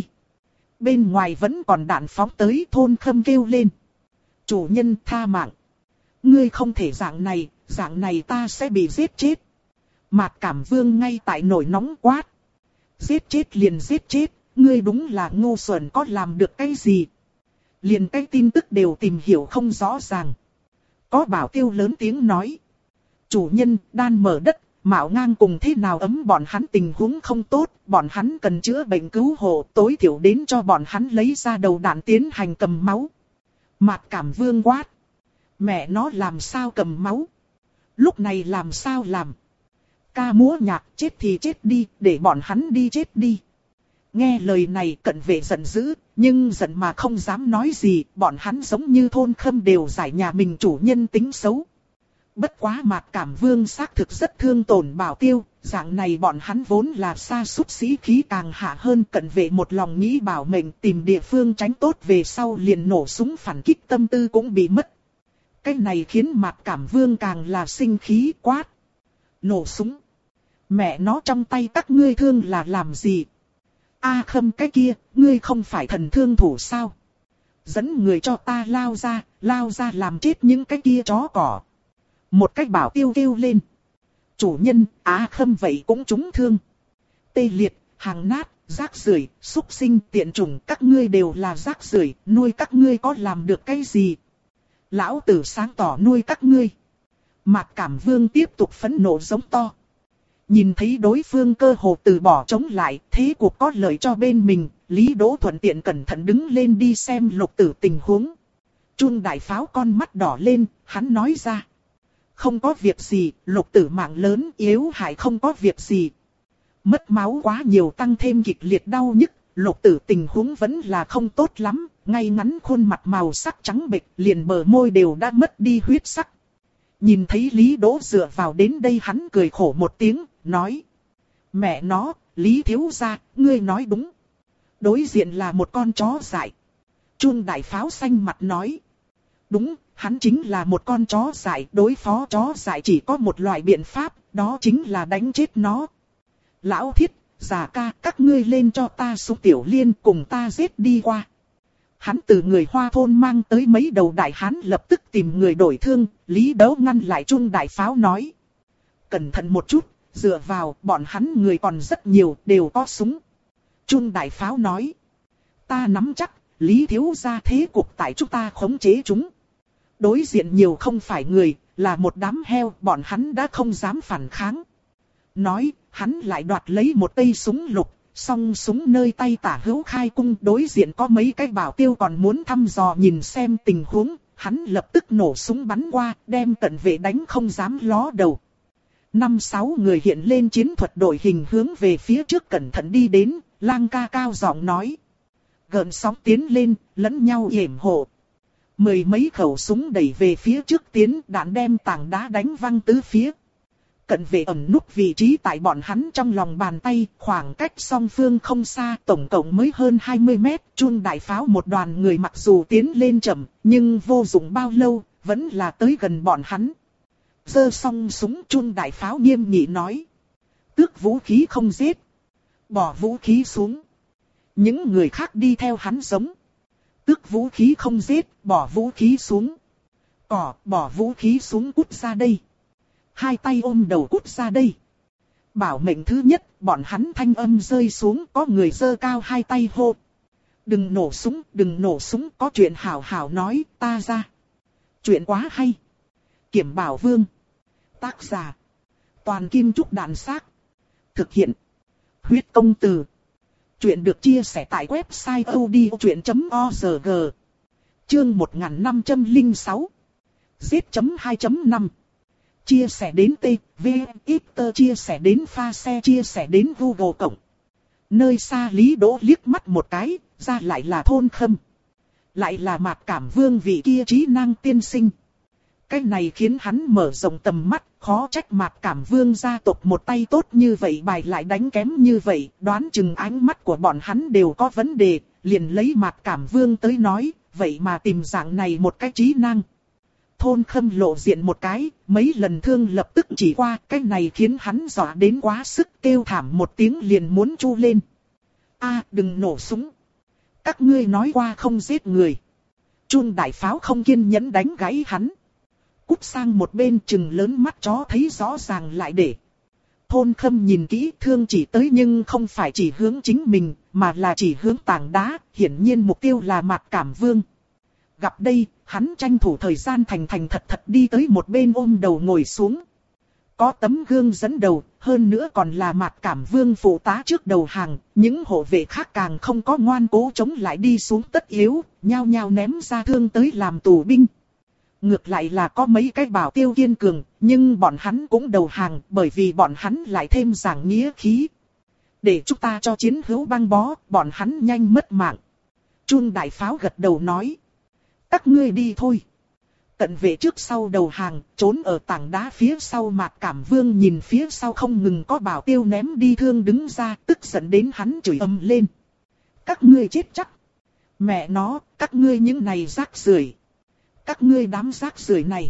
Bên ngoài vẫn còn đạn phóng tới, Thôn Khâm kêu lên. Chủ nhân tha mạng. Ngươi không thể dạng này, dạng này ta sẽ bị giết chết. Mạc Cảm Vương ngay tại nổi nóng quát. Giết chết liền giết chết, ngươi đúng là ngu xuẩn, có làm được cái gì? Liền cái tin tức đều tìm hiểu không rõ ràng. Có bảo tiêu lớn tiếng nói. Chủ nhân, đan mở đất, mạo ngang cùng thế nào ấm bọn hắn tình huống không tốt, bọn hắn cần chữa bệnh cứu hộ, tối thiểu đến cho bọn hắn lấy ra đầu đạn tiến hành cầm máu. Mạc Cảm Vương quát. Mẹ nó làm sao cầm máu. Lúc này làm sao làm. Ca múa nhạc chết thì chết đi, để bọn hắn đi chết đi. Nghe lời này cận vệ giận dữ, nhưng giận mà không dám nói gì, bọn hắn giống như thôn khâm đều giải nhà mình chủ nhân tính xấu. Bất quá Mạc Cảm Vương xác thực rất thương tổn Bảo Tiêu, dạng này bọn hắn vốn là sa sút sĩ khí càng hạ hơn, cận vệ một lòng nghĩ bảo mệnh tìm địa phương tránh tốt về sau liền nổ súng phản kích tâm tư cũng bị mất. Cái này khiến Mạc Cảm Vương càng là sinh khí quát. Nổ súng. Mẹ nó trong tay các ngươi thương là làm gì? A Khâm cái kia, ngươi không phải thần thương thủ sao? Dẫn người cho ta lao ra, lao ra làm chết những cái kia chó cỏ. Một cách Bảo Tiêu kêu lên. Chủ nhân, Á Khâm vậy cũng trúng thương. Tê liệt, hàng nát, rác rưởi, xúc sinh, tiện chủng, các ngươi đều là rác rưởi, nuôi các ngươi có làm được cái gì? Lão tử sáng tỏ nuôi các ngươi. Mạc Cảm Vương tiếp tục phẫn nộ giống to. Nhìn thấy đối phương cơ hồ từ bỏ chống lại, thế cuộc có lợi cho bên mình, Lý Đỗ thuận tiện cẩn thận đứng lên đi xem Lục Tử tình huống. Chun đại pháo con mắt đỏ lên, hắn nói ra. Không có việc gì, Lục Tử mạng lớn yếu hại không có việc gì. Mất máu quá nhiều tăng thêm kịch liệt đau nhức, Lục Tử tình huống vẫn là không tốt lắm, ngay ngắn khuôn mặt màu sắc trắng bệch, liền bờ môi đều đã mất đi huyết sắc. Nhìn thấy Lý Đỗ dựa vào đến đây hắn cười khổ một tiếng, nói. Mẹ nó, Lý thiếu gia, ngươi nói đúng. Đối diện là một con chó dại. Chun đại pháo xanh mặt nói. Đúng, hắn chính là một con chó dại, đối phó chó dại chỉ có một loại biện pháp, đó chính là đánh chết nó. Lão Thiết, già ca, các ngươi lên cho ta xuống Tiểu Liên cùng ta giết đi qua. Hắn từ người Hoa thôn mang tới mấy đầu đại hán lập tức tìm người đổi thương, Lý Đấu ngăn lại Chun đại pháo nói. Cẩn thận một chút, dựa vào, bọn hắn người còn rất nhiều, đều có súng. Chun đại pháo nói. Ta nắm chắc, Lý thiếu gia thế cục tại chúng ta khống chế chúng. Đối diện nhiều không phải người, là một đám heo, bọn hắn đã không dám phản kháng. Nói, hắn lại đoạt lấy một cây súng lục, song súng nơi tay tả hữu khai cung, đối diện có mấy cái Bảo Tiêu còn muốn thăm dò nhìn xem tình huống, hắn lập tức nổ súng bắn qua, đem cận vệ đánh không dám ló đầu. Năm sáu người hiện lên chiến thuật đội hình hướng về phía trước cẩn thận đi đến, Lang ca cao giọng nói. Gợn sóng tiến lên, lẫn nhau yểm hộ. Mười mấy khẩu súng đẩy về phía trước tiến, đạn đem tảng đá đánh văng tứ phía. Cận vệ ẩn núp vị trí tại bọn hắn trong lòng bàn tay, khoảng cách song phương không xa, tổng cộng mới hơn hai mươi mét. Chun đại pháo một đoàn người mặc dù tiến lên chậm, nhưng vô dụng bao lâu, vẫn là tới gần bọn hắn. Giơ song súng, Chun đại pháo nghiêm nghị nói. Tước vũ khí không giết. Bỏ vũ khí xuống. Những người khác đi theo hắn giống. Tước vũ khí không giết, bỏ vũ khí xuống. Cỏ, bỏ vũ khí xuống, cút ra đây. Hai tay ôm đầu, cút ra đây. Bảo mệnh thứ nhất, bọn hắn thanh âm rơi xuống, có người giơ cao hai tay hô. Đừng nổ súng, đừng nổ súng, có chuyện hảo hảo nói, ta ra. Chuyện quá hay. Kiểm Bảo Vương. Tác giả. Toàn Kim Trúc Đạn Xác. Thực hiện. Huyết Công Từ. Chuyện được chia sẻ tại website odchuyện chấm org. Chương một nghìn năm trăm lẻ sáu. Giết chấm hai chấm năm. Chia sẻ đến T, V, Twitter chia sẻ pha pha xe chia sẻ đến Google Cộng. Nơi xa Lý Đỗ liếc mắt một cái, ra lại là thôn khâm. Lại là Mạc Cảm Vương vị kia trí năng tiên sinh. Cái này khiến hắn mở rộng tầm mắt, khó trách Mạc Cảm Vương gia tộc một tay tốt như vậy bài lại đánh kém như vậy, đoán chừng ánh mắt của bọn hắn đều có vấn đề, liền lấy Mạc Cảm Vương tới nói, vậy mà tìm dạng này một cái trí năng. Thôn khâm lộ diện một cái, mấy lần thương lập tức chỉ qua, cái này khiến hắn dọa đến quá sức, kêu thảm một tiếng liền muốn chu lên. A, đừng nổ súng. Các ngươi nói qua không giết người. Chun đại pháo không kiên nhẫn đánh gãy hắn. Cút sang một bên, chừng lớn mắt chó thấy rõ ràng lại để. Thôn khâm nhìn kỹ, thương chỉ tới nhưng không phải chỉ hướng chính mình, mà là chỉ hướng tảng đá, hiển nhiên mục tiêu là Mạc Cảm Vương. Gặp đây, hắn tranh thủ thời gian thành thành thật thật đi tới một bên ôm đầu ngồi xuống. Có tấm gương dẫn đầu, hơn nữa còn là Mạc Cảm Vương phụ tá trước đầu hàng, những hộ vệ khác càng không có ngoan cố chống lại đi xuống tất yếu, nhao nhao ném ra thương tới làm tù binh. Ngược lại là có mấy cái bảo tiêu kiên cường, nhưng bọn hắn cũng đầu hàng bởi vì bọn hắn lại thêm giảng nghĩa khí. Để chúng ta cho chiến hữu băng bó, bọn hắn nhanh mất mạng. Chun đại pháo gật đầu nói. Các ngươi đi thôi. Cận vệ trước sau đầu hàng, trốn ở tảng đá phía sau Mạc Cảm Vương nhìn phía sau không ngừng có bảo tiêu ném đi thương đứng ra, tức giận đến hắn chửi ầm lên. Các ngươi chết chắc. Mẹ nó, các ngươi những này rác rưởi. Các ngươi đám rác rưởi này.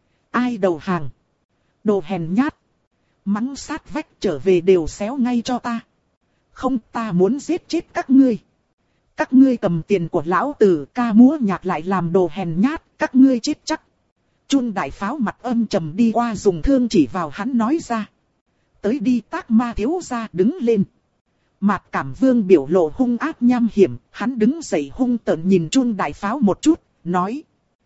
Ai đầu hàng? Đồ hèn nhát. Mắng sát vách trở về đều xéo ngay cho ta. Không, ta muốn giết chết các ngươi. Các ngươi cầm tiền của lão tử ca múa nhạc lại làm đồ hèn nhát, các ngươi chết chắc. Chun đại pháo mặt âm trầm đi qua dùng thương chỉ vào hắn nói ra. Tới đi Tác Ma thiếu gia đứng lên. Mạc Cảm Vương biểu lộ hung ác nham hiểm, hắn đứng dậy hung tợn nhìn Chun đại pháo một chút, nói.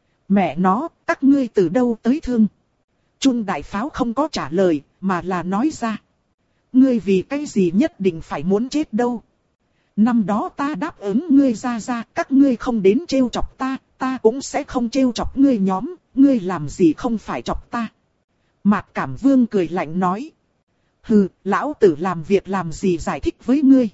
Mẹ nó, các ngươi từ đâu tới thương? Chun đại pháo không có trả lời, mà là nói ra. Ngươi vì cái gì nhất định phải muốn chết đâu? Năm đó ta đáp ứng ngươi ra ra, các ngươi không đến trêu chọc ta, ta cũng sẽ không trêu chọc ngươi nhóm, ngươi làm gì không phải chọc ta. Mạc Cảm Vương cười lạnh nói. Hừ, lão tử làm việc làm gì giải thích với ngươi.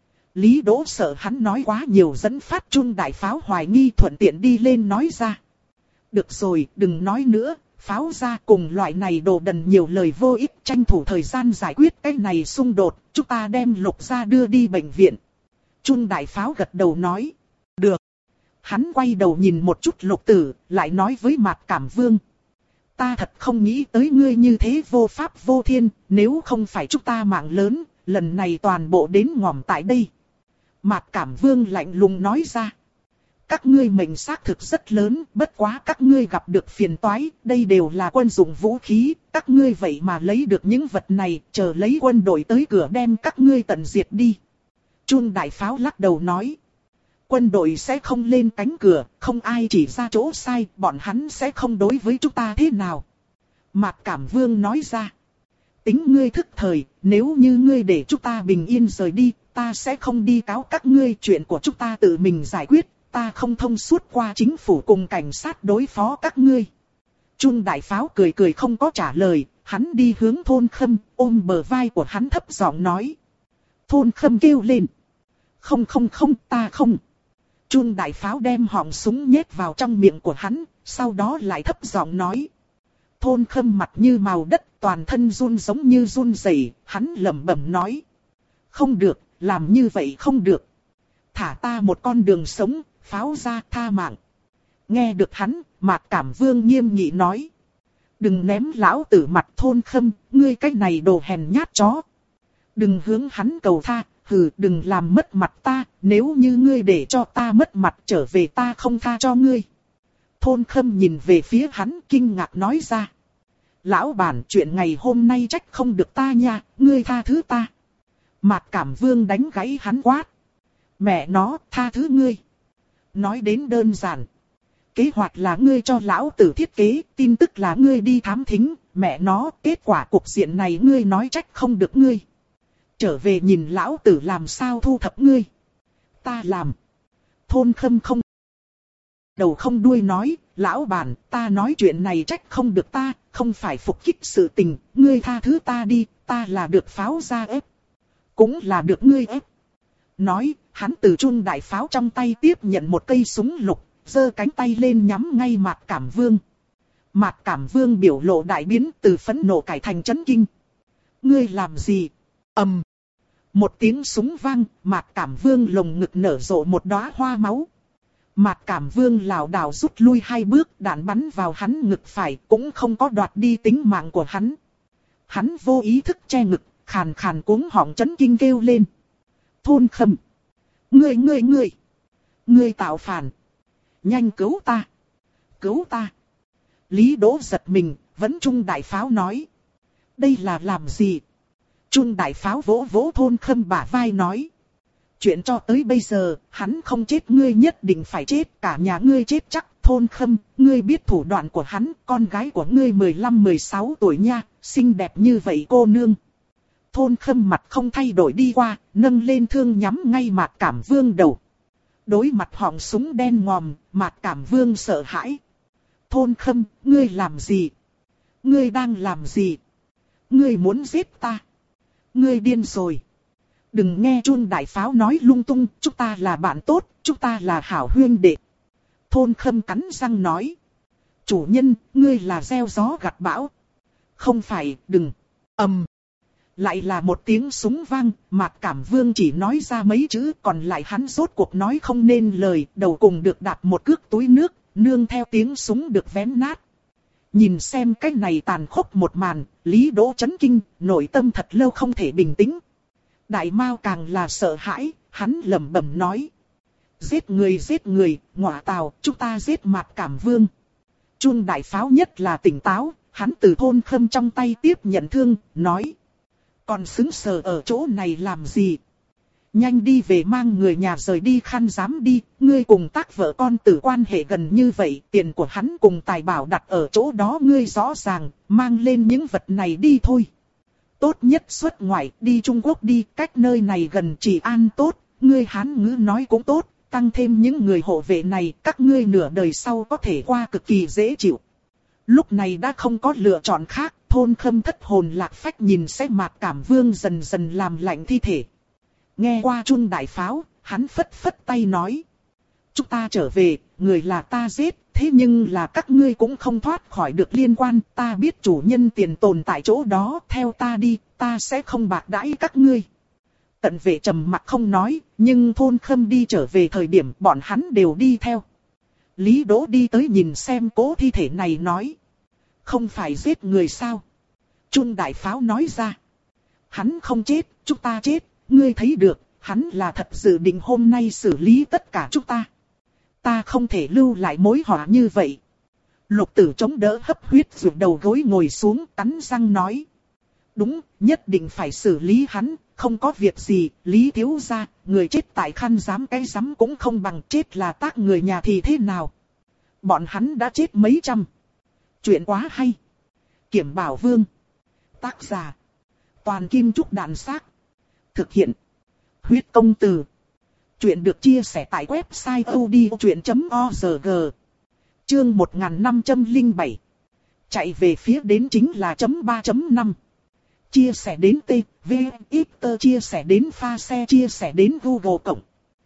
Lý Đỗ sợ hắn nói quá nhiều dẫn phát Chun đại pháo hoài nghi thuận tiện đi lên nói ra. Được rồi, đừng nói nữa, pháo ra cùng loại này đồ đần nhiều lời vô ích tranh thủ thời gian giải quyết cái này xung đột, chúng ta đem Lục gia đưa đi bệnh viện. Chun đại pháo gật đầu nói. Được. Hắn quay đầu nhìn một chút Lục Tử, lại nói với Mạc Cảm Vương. Ta thật không nghĩ tới ngươi như thế vô pháp vô thiên, nếu không phải chúng ta mạng lớn, lần này toàn bộ đến ngòm tại đây. Mạc Cảm Vương lạnh lùng nói ra. Các ngươi mệnh xác thực rất lớn, bất quá các ngươi gặp được phiền toái, đây đều là quân dụng vũ khí, các ngươi vậy mà lấy được những vật này, chờ lấy quân đội tới cửa đem các ngươi tận diệt đi. Chun đại pháo lắc đầu nói. Quân đội sẽ không lên cánh cửa, không ai chỉ ra chỗ sai, bọn hắn sẽ không đối với chúng ta thế nào. Mạc Cảm Vương nói ra. Tính ngươi thức thời, nếu như ngươi để chúng ta bình yên rời đi, ta sẽ không đi cáo các ngươi, chuyện của chúng ta tự mình giải quyết, ta không thông suốt qua chính phủ cùng cảnh sát đối phó các ngươi. Chun đại pháo cười cười không có trả lời, hắn đi hướng Thôn Khâm, ôm bờ vai của hắn thấp giọng nói. Thôn Khâm kêu lên. Không không không, ta không. Chun đại pháo đem họng súng nhét vào trong miệng của hắn, sau đó lại thấp giọng nói. Thôn Khâm mặt như màu đất, toàn thân run giống như run rẩy, hắn lẩm bẩm nói. Không được, làm như vậy không được. Thả ta một con đường sống, pháo ra tha mạng. Nghe được hắn, Mạc Cảm Vương nghiêm nghị nói. Đừng ném lão tử mặt Thôn Khâm, ngươi cái này đồ hèn nhát chó. Đừng hướng hắn cầu tha, hừ, đừng làm mất mặt ta, nếu như ngươi để cho ta mất mặt trở về ta không tha cho ngươi. Thôn Khâm nhìn về phía hắn kinh ngạc nói ra. Lão bản, chuyện ngày hôm nay trách không được ta nha, ngươi tha thứ ta. Mạc Cảm Vương đánh gãy hắn quát. Mẹ nó, tha thứ ngươi. Nói đến đơn giản. Kế hoạch là ngươi cho lão tử thiết kế, tin tức là ngươi đi thám thính, mẹ nó, kết quả cục diện này ngươi nói trách không được ngươi. Trở về nhìn lão tử làm sao thu thập ngươi. Ta làm. Thôn Khâm không. Đầu không đuôi nói, lão bản, ta nói chuyện này trách không được ta, không phải phục kích sự tình, ngươi tha thứ ta đi, ta là được pháo ra ép. Cũng là được ngươi ép. Nói, hắn từ Chun đại pháo trong tay tiếp nhận một cây súng lục, giơ cánh tay lên nhắm ngay Mạc Cảm Vương. Mạc Cảm Vương biểu lộ đại biến từ phẫn nộ cải thành chấn kinh. Ngươi làm gì? Ầm. Một tiếng súng vang, Mạc Cảm Vương lồng ngực nở rộ một đóa hoa máu. Mạc Cảm Vương lảo đảo rút lui hai bước, đạn bắn vào hắn ngực phải, cũng không có đoạt đi tính mạng của hắn. Hắn vô ý thức che ngực, khàn khàn cuống họng chấn kinh kêu lên. Thôn Khâm. Ngươi ngươi ngươi. Ngươi tạo phản. Nhanh cứu ta. Cứu ta. Lý Đỗ giật mình, vẫn Chun đại pháo nói. Đây là làm gì? Chun đại pháo vỗ vỗ Thôn Khâm bả vai nói. Chuyện cho tới bây giờ, hắn không chết ngươi nhất định phải chết, cả nhà ngươi chết chắc. Thôn Khâm, ngươi biết thủ đoạn của hắn, con gái của ngươi mười lăm mười sáu tuổi nha, xinh đẹp như vậy cô nương. Thôn Khâm mặt không thay đổi đi qua, nâng lên thương nhắm ngay Mạc Cảm Vương đầu. Đối mặt họng súng đen ngòm, Mạc Cảm Vương sợ hãi. Thôn Khâm, ngươi làm gì? Ngươi đang làm gì? Ngươi muốn giết ta? Ngươi điên rồi. Đừng nghe Chun đại pháo nói lung tung, chúng ta là bạn tốt, chúng ta là hảo huynh đệ. Thôn Khâm cắn răng nói. Chủ nhân, ngươi là gieo gió gặt bão. Không phải, đừng. Ầm. Lại là một tiếng súng vang, Mạc Cảm Vương chỉ nói ra mấy chữ, còn lại hắn rốt cuộc nói không nên lời, đầu cùng được đạp một cước túi nước, nương theo tiếng súng được vén nát. Nhìn xem cái này tàn khốc một màn, Lý Đỗ chấn kinh, nội tâm thật lâu không thể bình tĩnh. Đại Mao càng là sợ hãi, hắn lẩm bẩm nói. Giết người giết người, ngọa tào, chúng ta giết Mạc Cảm Vương. Chun đại pháo nhất là tỉnh táo, hắn từ Thôn Khâm trong tay tiếp nhận thương, nói. Còn xứng sờ ở chỗ này làm gì? Nhanh đi về mang người nhà rời đi Khăn Giám đi, ngươi cùng tác vợ con tử quan hệ gần như vậy, tiền của hắn cùng tài bảo đặt ở chỗ đó ngươi rõ ràng, mang lên những vật này đi thôi. Tốt nhất xuất ngoại, đi Trung Quốc đi, cách nơi này gần trị an tốt, ngươi Hán ngữ nói cũng tốt, tăng thêm những người hộ vệ này, các ngươi nửa đời sau có thể qua cực kỳ dễ chịu. Lúc này đã không có lựa chọn khác, Thôn Khâm thất hồn lạc phách nhìn xem Mạc Cảm Vương dần dần làm lạnh thi thể. Nghe qua Chun đại pháo, hắn phất phất tay nói. Chúng ta trở về, người là ta giết, thế nhưng là các ngươi cũng không thoát khỏi được liên quan. Ta biết chủ nhân tiền tồn tại chỗ đó, theo ta đi, ta sẽ không bạc đãi các ngươi. Cận vệ trầm mặc không nói, nhưng Thôn Khâm đi trở về thời điểm bọn hắn đều đi theo. Lý Đỗ đi tới nhìn xem cố thi thể này nói. Không phải giết người sao? Chun đại pháo nói ra. Hắn không chết, chúng ta chết, ngươi thấy được, hắn là thật dự định hôm nay xử lý tất cả chúng ta. Ta không thể lưu lại mối họa như vậy. Lục Tử chống đỡ hấp huyết rụt đầu gối ngồi xuống cắn răng nói. Đúng, nhất định phải xử lý hắn, không có việc gì, Lý thiếu gia, người chết tại Khăn Giám cái giám cũng không bằng chết là tác người nhà thì thế nào. Bọn hắn đã chết mấy trăm. Chuyện quá hay. Kiểm Bảo Vương. Tác giả. Toàn Kim Trúc Đạn Xác. Thực hiện. Huyết Công Từ. Chuyện được chia sẻ tại website odchuyện chấm org. Chương một nghìn năm trăm lẻ bảy. Chạy về phía đến chính là chấm ba chấm năm. Chia sẻ đến T, V, X, chia sẻ đến pha xe, chia sẻ đến Google Cộng.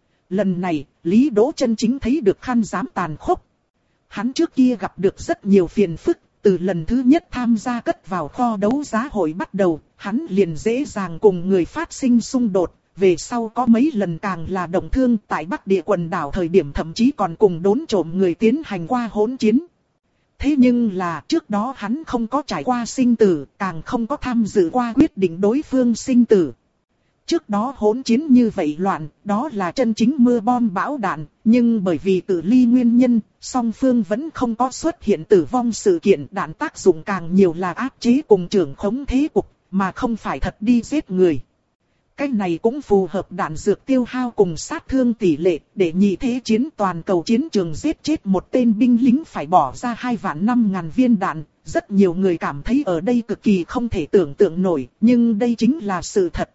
Lần này, Lý Đỗ chân chính thấy được Khăn Giám tàn khốc. Hắn trước kia gặp được rất nhiều phiền phức, từ lần thứ nhất tham gia cất vào kho đấu giá hội bắt đầu, hắn liền dễ dàng cùng người phát sinh xung đột, về sau có mấy lần càng là động thương tại Bắc Địa quần đảo thời điểm thậm chí còn cùng đốn trộm người tiến hành qua hỗn chiến. Thế nhưng là trước đó hắn không có trải qua sinh tử, càng không có tham dự qua quyết định đối phương sinh tử. Trước đó hỗn chiến như vậy loạn, đó là chân chính mưa bom bão đạn, nhưng bởi vì tự ly nguyên nhân, song phương vẫn không có xuất hiện tử vong sự kiện, đạn tác dụng càng nhiều là áp chế cùng trưởng khống thế cục, mà không phải thật đi giết người. Cái này cũng phù hợp đạn dược tiêu hao cùng sát thương tỷ lệ, để nhị thế chiến toàn cầu chiến trường giết chết một tên binh lính phải bỏ ra hai vạn năm ngàn viên đạn. Rất nhiều người cảm thấy ở đây cực kỳ không thể tưởng tượng nổi, nhưng đây chính là sự thật.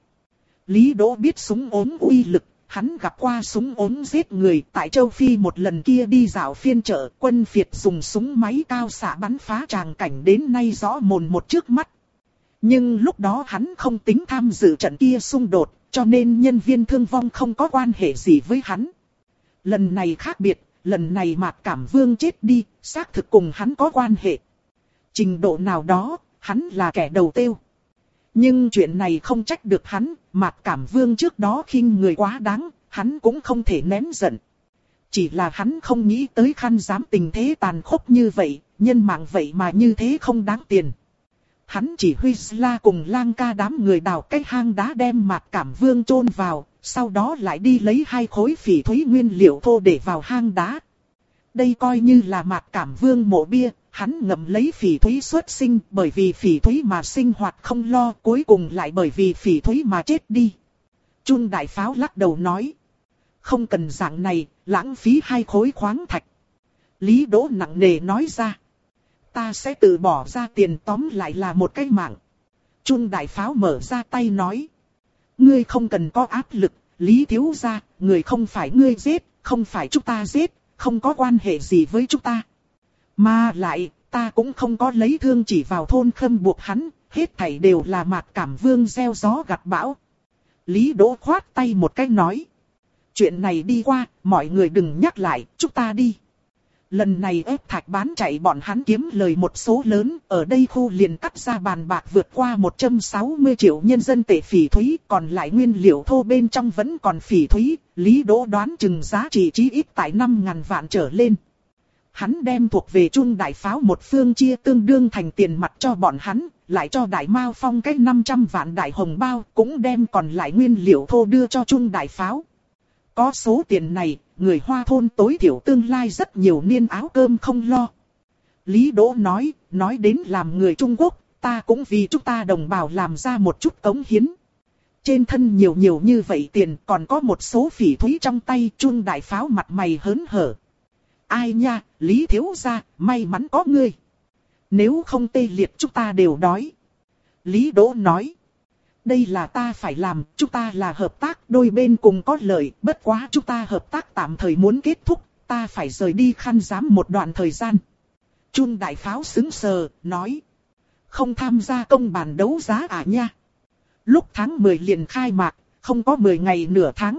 Lý Đỗ biết súng ốm uy lực, hắn gặp qua súng ốm giết người tại châu Phi một lần kia đi dạo phiên chợ, quân Việt dùng súng máy cao xạ bắn phá tràng cảnh đến nay rõ mồn một trước mắt. Nhưng lúc đó hắn không tính tham dự trận kia xung đột, cho nên nhân viên thương vong không có quan hệ gì với hắn. Lần này khác biệt, lần này Mạc Cảm Vương chết đi, xác thực cùng hắn có quan hệ. Trình độ nào đó, hắn là kẻ đầu tiêu. Nhưng chuyện này không trách được hắn, Mạc Cảm Vương trước đó khinh người quá đáng, hắn cũng không thể nén giận. Chỉ là hắn không nghĩ tới Khăn Giám tình thế tàn khốc như vậy, nhân mạng vậy mà như thế không đáng tiền. Hắn chỉ huy La cùng Lang Ca đám người đào cái hang đá đem Mạc Cảm Vương chôn vào, sau đó lại đi lấy hai khối phỉ thúy nguyên liệu thô để vào hang đá. Đây coi như là Mạc Cảm Vương mộ bia, hắn ngậm lấy phỉ thúy xuất sinh, bởi vì phỉ thúy mà sinh hoạt không lo, cuối cùng lại bởi vì phỉ thúy mà chết đi. Chun đại pháo lắc đầu nói, không cần dạng này, lãng phí hai khối khoáng thạch. Lý Đỗ nặng nề nói ra, ta sẽ tự bỏ ra tiền, tóm lại là một cái mạng. Chun đại pháo mở ra tay nói, ngươi không cần có áp lực, Lý thiếu gia, người không phải ngươi giết, không phải chúng ta giết, không có quan hệ gì với chúng ta. Mà lại, ta cũng không có lấy thương chỉ vào thôn Khâm buộc hắn, hết thảy đều là Mạc Cảm Vương gieo gió gặt bão. Lý Đỗ khoát tay một cái nói. Chuyện này đi qua, mọi người đừng nhắc lại, chúng ta đi. Lần này ép thạch bán chạy bọn hắn kiếm lời một số lớn, ở đây khu liền cắt ra bàn bạc vượt qua một trăm sáu mươi triệu nhân dân tệ phỉ thúy, còn lại nguyên liệu thô bên trong vẫn còn phỉ thúy, Lý Đỗ đoán chừng giá trị chí ít tại năm ngàn vạn trở lên. Hắn đem thuộc về Trung Đại Pháo một phương chia tương đương thành tiền mặt cho bọn hắn, lại cho Đại Mao Phong cái năm trăm vạn đại hồng bao, cũng đem còn lại nguyên liệu thô đưa cho Trung Đại Pháo. Có số tiền này, người Hoa thôn tối thiểu tương lai rất nhiều niên áo cơm không lo. Lý Đỗ nói, nói đến làm người Trung Quốc, ta cũng vì chúng ta đồng bào làm ra một chút cống hiến. Trên thân nhiều nhiều như vậy tiền, còn có một số phỉ thúy trong tay, Trung Đại Pháo mặt mày hớn hở. Ai nha, Lý thiếu gia, may mắn có ngươi. Nếu không tê liệt chúng ta đều đói. Lý Đỗ nói. Đây là ta phải làm, chúng ta là hợp tác, đôi bên cùng có lợi, bất quá chúng ta hợp tác tạm thời muốn kết thúc, ta phải rời đi Khăn Giám một đoạn thời gian. Trung Đại Pháo sững sờ, nói. Không tham gia công bàn đấu giá à nha. Lúc tháng mười liền khai mạc, không có mười ngày nửa tháng.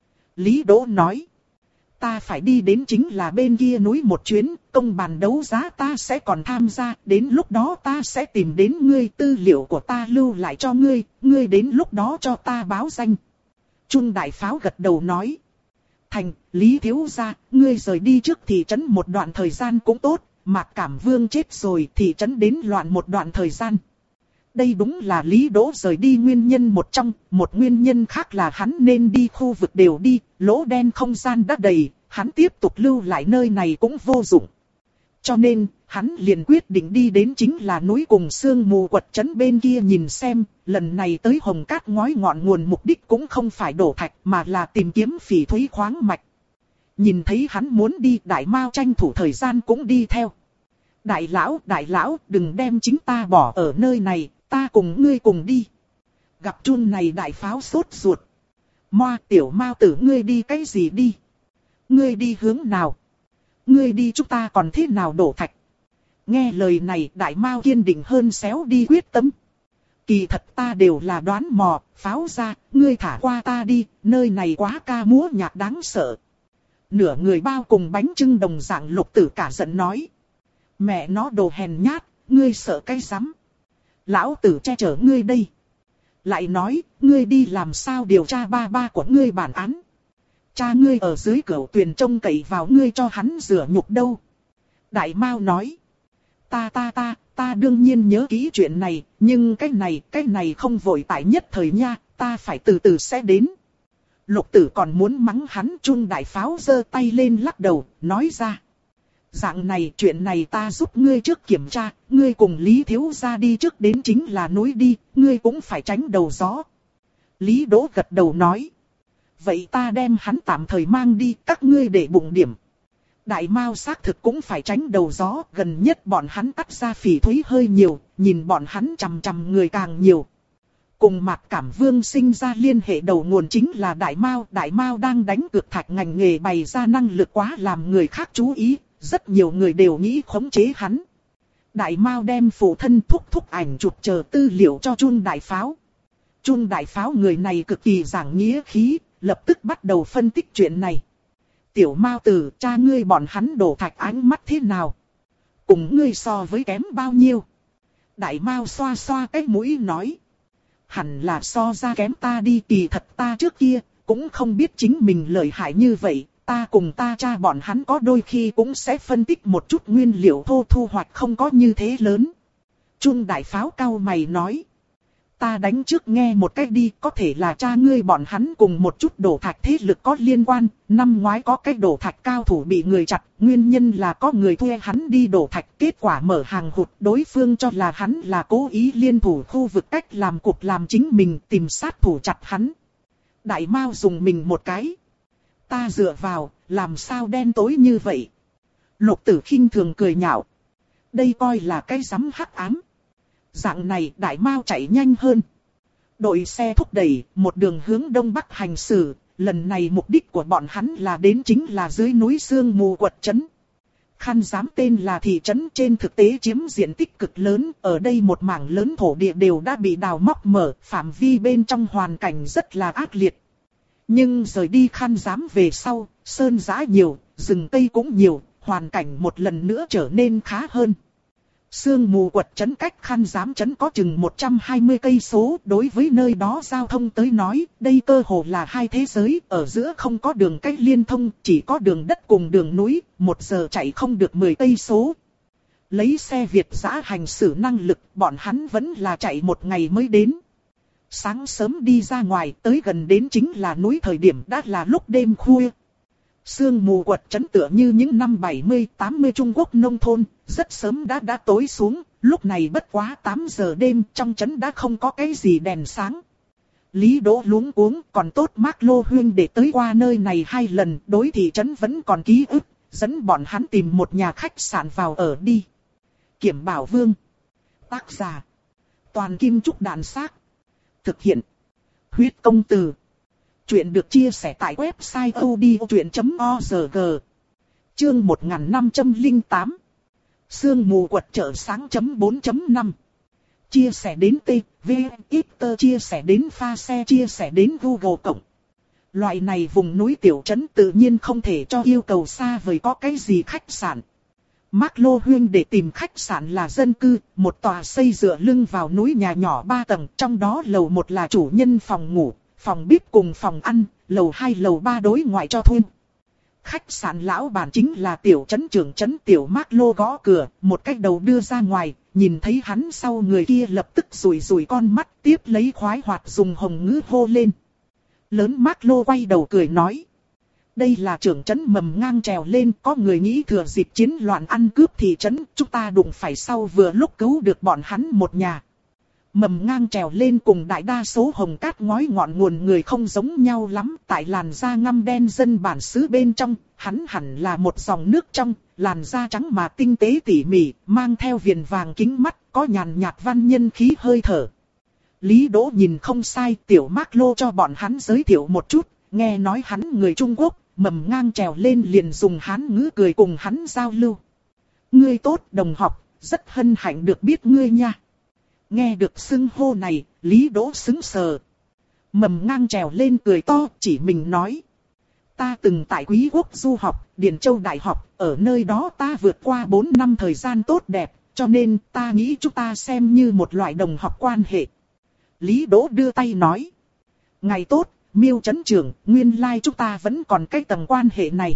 Lý Đỗ nói. Ta phải đi đến chính là bên kia núi một chuyến, công bàn đấu giá ta sẽ còn tham gia, đến lúc đó ta sẽ tìm đến ngươi, tư liệu của ta lưu lại cho ngươi, ngươi đến lúc đó cho ta báo danh. Trung Đại Pháo gật đầu nói. Thành, Lý thiếu gia, ngươi rời đi trước thị trấn một đoạn thời gian cũng tốt, Mạc Cảm Vương chết rồi thị trấn đến loạn một đoạn thời gian. Đây đúng là Lý Đỗ rời đi nguyên nhân một trong, một nguyên nhân khác là hắn nên đi khu vực đều đi, lỗ đen không gian đã đầy, hắn tiếp tục lưu lại nơi này cũng vô dụng. Cho nên, hắn liền quyết định đi đến chính là núi cùng sương mù quật trấn bên kia nhìn xem, lần này tới Hồng Cát ngói ngọn nguồn mục đích cũng không phải đổ thạch mà là tìm kiếm phỉ thúy khoáng mạch. Nhìn thấy hắn muốn đi, Đại Mao tranh thủ thời gian cũng đi theo. Đại lão, đại lão, đừng đem chính ta bỏ ở nơi này. Ta cùng ngươi cùng đi. Gặp Trung này Đại Pháo sốt ruột. Moa tiểu Mao tử ngươi đi cái gì đi? Ngươi đi hướng nào? Ngươi đi chúng ta còn thế nào đổ thạch? Nghe lời này Đại Mao kiên định hơn xéo đi quyết tâm. Kỳ thật ta đều là đoán mò, Pháo ra, ngươi thả qua ta đi, nơi này quá ca múa nhạc đáng sợ. Nửa người bao cùng bánh trưng đồng dạng Lục Tử cả giận nói. Mẹ nó đồ hèn nhát, ngươi sợ cái rắm. Lão tử che chở ngươi đây. Lại nói, ngươi đi làm sao điều tra ba ba của ngươi bản án. Cha ngươi ở dưới cửu tuyền trông cậy vào ngươi cho hắn rửa nhục đâu. Đại Mao nói. Ta ta ta, ta đương nhiên nhớ kỹ chuyện này, nhưng cái này, cái này không vội tại nhất thời nha, ta phải từ từ sẽ đến. Lục Tử còn muốn mắng hắn, Trung Đại Pháo giơ tay lên lắc đầu, nói ra. Dạng này, chuyện này ta giúp ngươi trước kiểm tra, ngươi cùng Lý thiếu gia đi trước đến chính là núi đi, ngươi cũng phải tránh đầu gió. Lý Đỗ gật đầu nói. Vậy ta đem hắn tạm thời mang đi, các ngươi để bụng điểm. Đại Mao xác thực cũng phải tránh đầu gió, gần nhất bọn hắn cắt ra phỉ thúy hơi nhiều, nhìn bọn hắn chằm chằm người càng nhiều. Cùng Mạc Cảm Vương sinh ra liên hệ đầu nguồn chính là Đại Mao, Đại Mao đang đánh cược thạch ngành nghề bày ra năng lực quá làm người khác chú ý. Rất nhiều người đều nghĩ khống chế hắn. Đại Mao đem phụ thân thúc thúc ảnh chụp chờ tư liệu cho Trung Đại Pháo. Trung Đại Pháo người này cực kỳ giảng nghĩa khí, lập tức bắt đầu phân tích chuyện này. Tiểu Mao tử, cha ngươi bọn hắn đổ thạch ánh mắt thế nào? Cùng ngươi so với kém bao nhiêu? Đại Mao xoa xoa cái mũi nói. Hẳn là so ra kém ta đi, kỳ thật ta trước kia, cũng không biết chính mình lợi hại như vậy. Ta cùng ta cha bọn hắn có đôi khi cũng sẽ phân tích một chút nguyên liệu thô thu hoạch không có như thế lớn. Trung Đại Pháo cau mày nói. Ta đánh trước nghe một cách đi, có thể là cha ngươi bọn hắn cùng một chút đổ thạch thế lực có liên quan. Năm ngoái có cái đổ thạch cao thủ bị người chặt, nguyên nhân là có người thuê hắn đi đổ thạch, kết quả mở hàng hụt. Đối phương cho là hắn là cố ý liên thủ khu vực cách làm cục làm chính mình tìm sát thủ chặt hắn. Đại Mao dùng mình một cái. Ta dựa vào, làm sao đen tối như vậy? Lục Tử khinh thường cười nhạo. Đây coi là cái rắm hắc ám. Dạng này Đại Mao chạy nhanh hơn. Đội xe thúc đẩy, một đường hướng đông bắc hành xử. Lần này mục đích của bọn hắn là đến chính là dưới núi sương mù quật trấn. Khăn Giám tên là thị trấn, trên thực tế chiếm diện tích cực lớn, ở đây một mảng lớn thổ địa đều đã bị đào móc mở, phạm vi bên trong hoàn cảnh rất là ác liệt. Nhưng rời đi Khăn Giám về sau, sơn giã nhiều, rừng cây cũng nhiều, hoàn cảnh một lần nữa trở nên khá hơn. Sương Mù Quật trấn cách Khăn Giám trấn có chừng một trăm hai mươi cây số, đối với nơi đó giao thông tới nói, đây cơ hồ là hai thế giới, ở giữa không có đường cách liên thông, chỉ có đường đất cùng đường núi, một giờ chạy không được mười cây số. Lấy xe Việt dã hành xử năng lực, bọn hắn vẫn là chạy một ngày mới đến. Sáng sớm đi ra ngoài, tới gần đến chính là núi, thời điểm đã là lúc đêm khuya. Sương Mù Quật trấn tựa như những năm bảy mươi tám mươi Trung Quốc nông thôn, rất sớm đã đã tối xuống, lúc này bất quá tám giờ đêm, trong trấn đã không có cái gì đèn sáng. Lý Đỗ luống cuống, còn tốt Mác Lô huynh để tới qua nơi này hai lần, đối thị trấn vẫn còn ký ức, dẫn bọn hắn tìm một nhà khách sạn vào ở đi. Kiểm Bảo Vương. Tác giả: Toàn Kim Trúc Đàn Xác. Thực hiện: Huyết Công Từ. Chuyện được chia sẻ tại website odchuyện chấm org. Chương một nghìn năm trăm lẻ tám. Sương Mù Quật chợ sáng chấm bốn chấm năm. Chia sẻ đến T, V, X, chia sẻ đến pha xe, chia sẻ đến Google Cộng. Loại này vùng núi tiểu trấn tự nhiên không thể cho yêu cầu xa vời có cái gì khách sạn. Mác Lô huynh để tìm khách sạn là dân cư, một tòa xây dựa lưng vào núi nhà nhỏ ba tầng, trong đó lầu một là chủ nhân phòng ngủ, phòng bếp cùng phòng ăn, lầu hai lầu ba đối ngoại cho thuê. Khách sạn lão bản chính là tiểu trấn trưởng trấn. Tiểu Mác Lô gõ cửa, một cái đầu đưa ra ngoài, nhìn thấy hắn sau người kia lập tức rủi rủi con mắt, tiếp lấy khoái hoạt dùng hồng ngữ hô lên. Lớn Mác Lô quay đầu cười nói: đây là trưởng trấn Mầm Ngang trèo lên, có người nghĩ thừa dịp chiến loạn ăn cướp thị trấn, chúng ta đụng phải sau vừa lúc cứu được bọn hắn một nhà. Mầm Ngang trèo lên cùng đại đa số hồng cát ngói ngọn nguồn người không giống nhau lắm, tại làn da ngăm đen dân bản xứ bên trong, hắn hẳn là một dòng nước trong, làn da trắng mà tinh tế tỉ mỉ, mang theo viền vàng kính mắt, có nhàn nhạt văn nhân khí hơi thở. Lý Đỗ nhìn không sai, tiểu Mác Lô cho bọn hắn giới thiệu một chút, nghe nói hắn người Trung Quốc, Mầm Ngang trèo lên liền dùng Hán ngữ cười cùng hắn giao lưu. Ngươi tốt đồng học, rất hân hạnh được biết ngươi nha. Nghe được xưng hô này, Lý Đỗ sững sờ. Mầm Ngang trèo lên cười to, chỉ mình nói: ta từng tại Quý Quốc du học, Điền Châu Đại học, ở nơi đó ta vượt qua bốn năm thời gian tốt đẹp, cho nên ta nghĩ chúng ta xem như một loại đồng học quan hệ. Lý Đỗ đưa tay nói: ngày tốt, Miêu trấn trưởng, nguyên lai chúng ta vẫn còn cái tầng quan hệ này.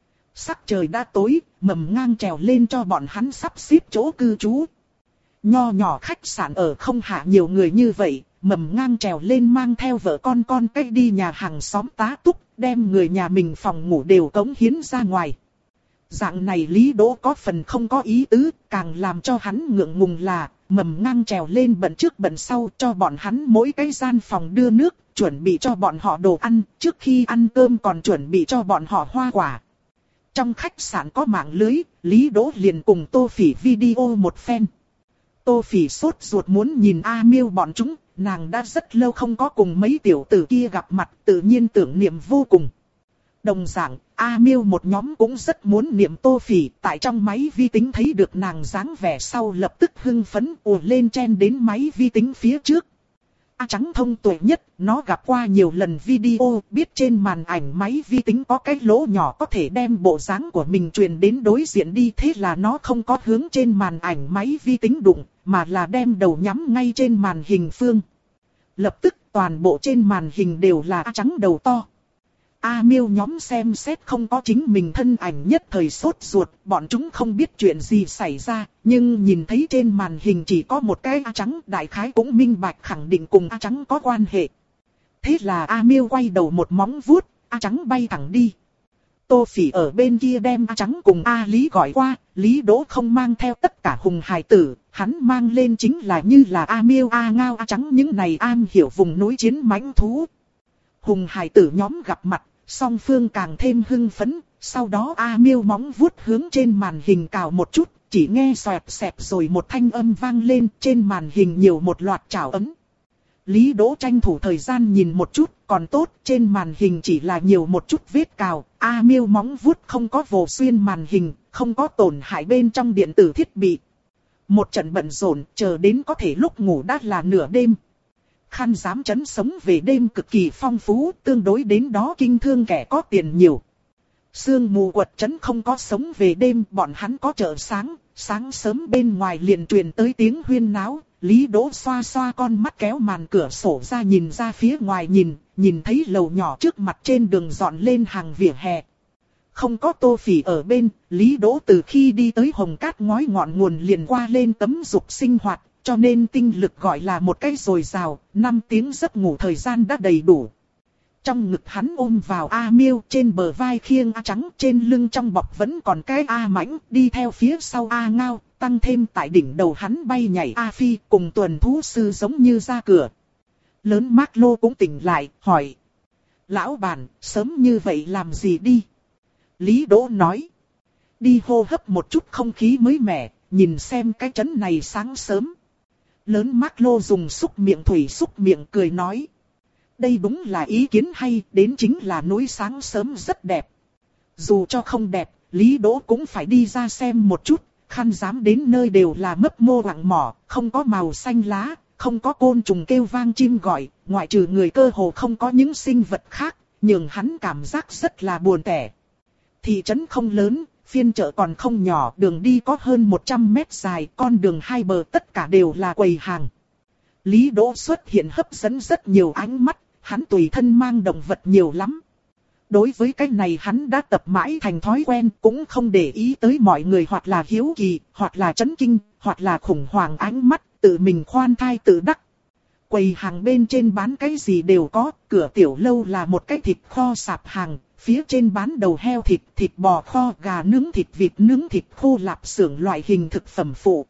Sắc trời đã tối, Mầm Ngang trèo lên cho bọn hắn sắp xếp chỗ cư trú. Nho nhỏ khách sạn ở không hạ nhiều người như vậy, Mầm Ngang trèo lên mang theo vợ con con cách đi nhà hàng xóm tá túc, đem người nhà mình phòng ngủ đều cống hiến ra ngoài. Dạng này Lý Đỗ có phần không có ý tứ, càng làm cho hắn ngượng ngùng là, Mầm Ngang trèo lên bận trước bận sau cho bọn hắn mỗi cái gian phòng đưa nước, chuẩn bị cho bọn họ đồ ăn, trước khi ăn cơm còn chuẩn bị cho bọn họ hoa quả. Trong khách sạn có mạng lưới, Lý Đỗ liền cùng Tô Phỉ video một phen. Tô Phỉ sốt ruột muốn nhìn A Miêu bọn chúng, nàng đã rất lâu không có cùng mấy tiểu tử kia gặp mặt, tự nhiên tưởng niệm vô cùng. Đồng dạng, A Miêu một nhóm cũng rất muốn niệm Tô Phỉ, tại trong máy vi tính thấy được nàng dáng vẻ sau lập tức hưng phấn ùa lên chen đến máy vi tính phía trước. A Trắng thông tuệ nhất, nó gặp qua nhiều lần video, biết trên màn ảnh máy vi tính có cái lỗ nhỏ có thể đem bộ dáng của mình truyền đến đối diện đi, thế là nó không có hướng trên màn ảnh máy vi tính đụng, mà là đem đầu nhắm ngay trên màn hình phương. Lập tức toàn bộ trên màn hình đều là A Trắng đầu to. A Miêu nhóm xem xét không có chính mình thân ảnh nhất thời sốt ruột, bọn chúng không biết chuyện gì xảy ra, nhưng nhìn thấy trên màn hình chỉ có một cái A Trắng, đại khái cũng minh bạch khẳng định cùng A Trắng có quan hệ. Thế là A Miêu quay đầu một móng vuốt, A Trắng bay thẳng đi. Tô Phỉ ở bên kia đem A Trắng cùng A Lý gọi qua, Lý Đỗ không mang theo tất cả hùng hài tử, hắn mang lên chính là như là A Miêu, A Ngao, A Trắng những này am hiểu vùng núi chiến mãnh thú. Hùng hài tử nhóm gặp mặt, song phương càng thêm hưng phấn, sau đó A Miêu móng vuốt hướng trên màn hình cào một chút, chỉ nghe xoẹt xẹt rồi một thanh âm vang lên, trên màn hình nhiều một loạt chảo ấm. Lý Đỗ tranh thủ thời gian nhìn một chút, còn tốt, trên màn hình chỉ là nhiều một chút vết cào, A Miêu móng vuốt không có vồ xuyên màn hình, không có tổn hại bên trong điện tử thiết bị. Một trận bận rộn, chờ đến có thể lúc ngủ đã là nửa đêm. Khăn giám chấn sống về đêm cực kỳ phong phú, tương đối đến đó kinh thương kẻ có tiền nhiều. Sương mù quật trấn không có sống về đêm, bọn hắn có chợ sáng, sáng sớm bên ngoài liền truyền tới tiếng huyên náo. Lý Đỗ xoa xoa con mắt kéo màn cửa sổ ra nhìn ra phía ngoài nhìn, nhìn thấy lầu nhỏ trước mặt trên đường dọn lên hàng vỉa hè. Không có Tô Phỉ ở bên, Lý Đỗ từ khi đi tới Hồng Cát ngói ngọn nguồn liền qua lên tấm dục sinh hoạt, cho nên tinh lực gọi là một cái dồi dào, năm tiếng giấc ngủ thời gian đã đầy đủ. Trong ngực hắn ôm vào A Miêu, trên bờ vai khiêng A Trắng, trên lưng trong bọc vẫn còn cái A Mãnh, đi theo phía sau A Ngao, tăng thêm tại đỉnh đầu hắn bay nhảy A Phi, cùng tuần thú sư giống như ra cửa. Lớn Mác Lô cũng tỉnh lại, hỏi. Lão bản, sớm như vậy làm gì đi? Lý Đỗ nói. Đi hô hấp một chút không khí mới mẻ, nhìn xem cái trấn này sáng sớm. Lớn Mác Lô dùng xúc miệng thủy xúc miệng cười nói. Đây đúng là ý kiến hay, đến chính là núi sáng sớm rất đẹp. Dù cho không đẹp, Lý Đỗ cũng phải đi ra xem một chút, khăn giám đến nơi đều là mấp mô quặng mỏ, không có màu xanh lá, không có côn trùng kêu vang chim gọi, ngoại trừ người cơ hồ không có những sinh vật khác, nhường hắn cảm giác rất là buồn tẻ. Thị trấn không lớn, phiên chợ còn không nhỏ, đường đi có hơn một trăm mét dài, con đường hai bờ tất cả đều là quầy hàng. Lý Đỗ xuất hiện hấp dẫn rất nhiều ánh mắt, hắn tùy thân mang động vật nhiều lắm. Đối với cái này hắn đã tập mãi thành thói quen, cũng không để ý tới mọi người hoặc là hiếu kỳ, hoặc là chấn kinh, hoặc là khủng hoảng ánh mắt, tự mình khoan thai tự đắc. Quầy hàng bên trên bán cái gì đều có, cửa tiểu lâu là một cái thịt kho sạp hàng, phía trên bán đầu heo thịt, thịt bò kho, gà nướng, thịt vịt nướng, thịt khô lạp xưởng loại hình thực phẩm phụ.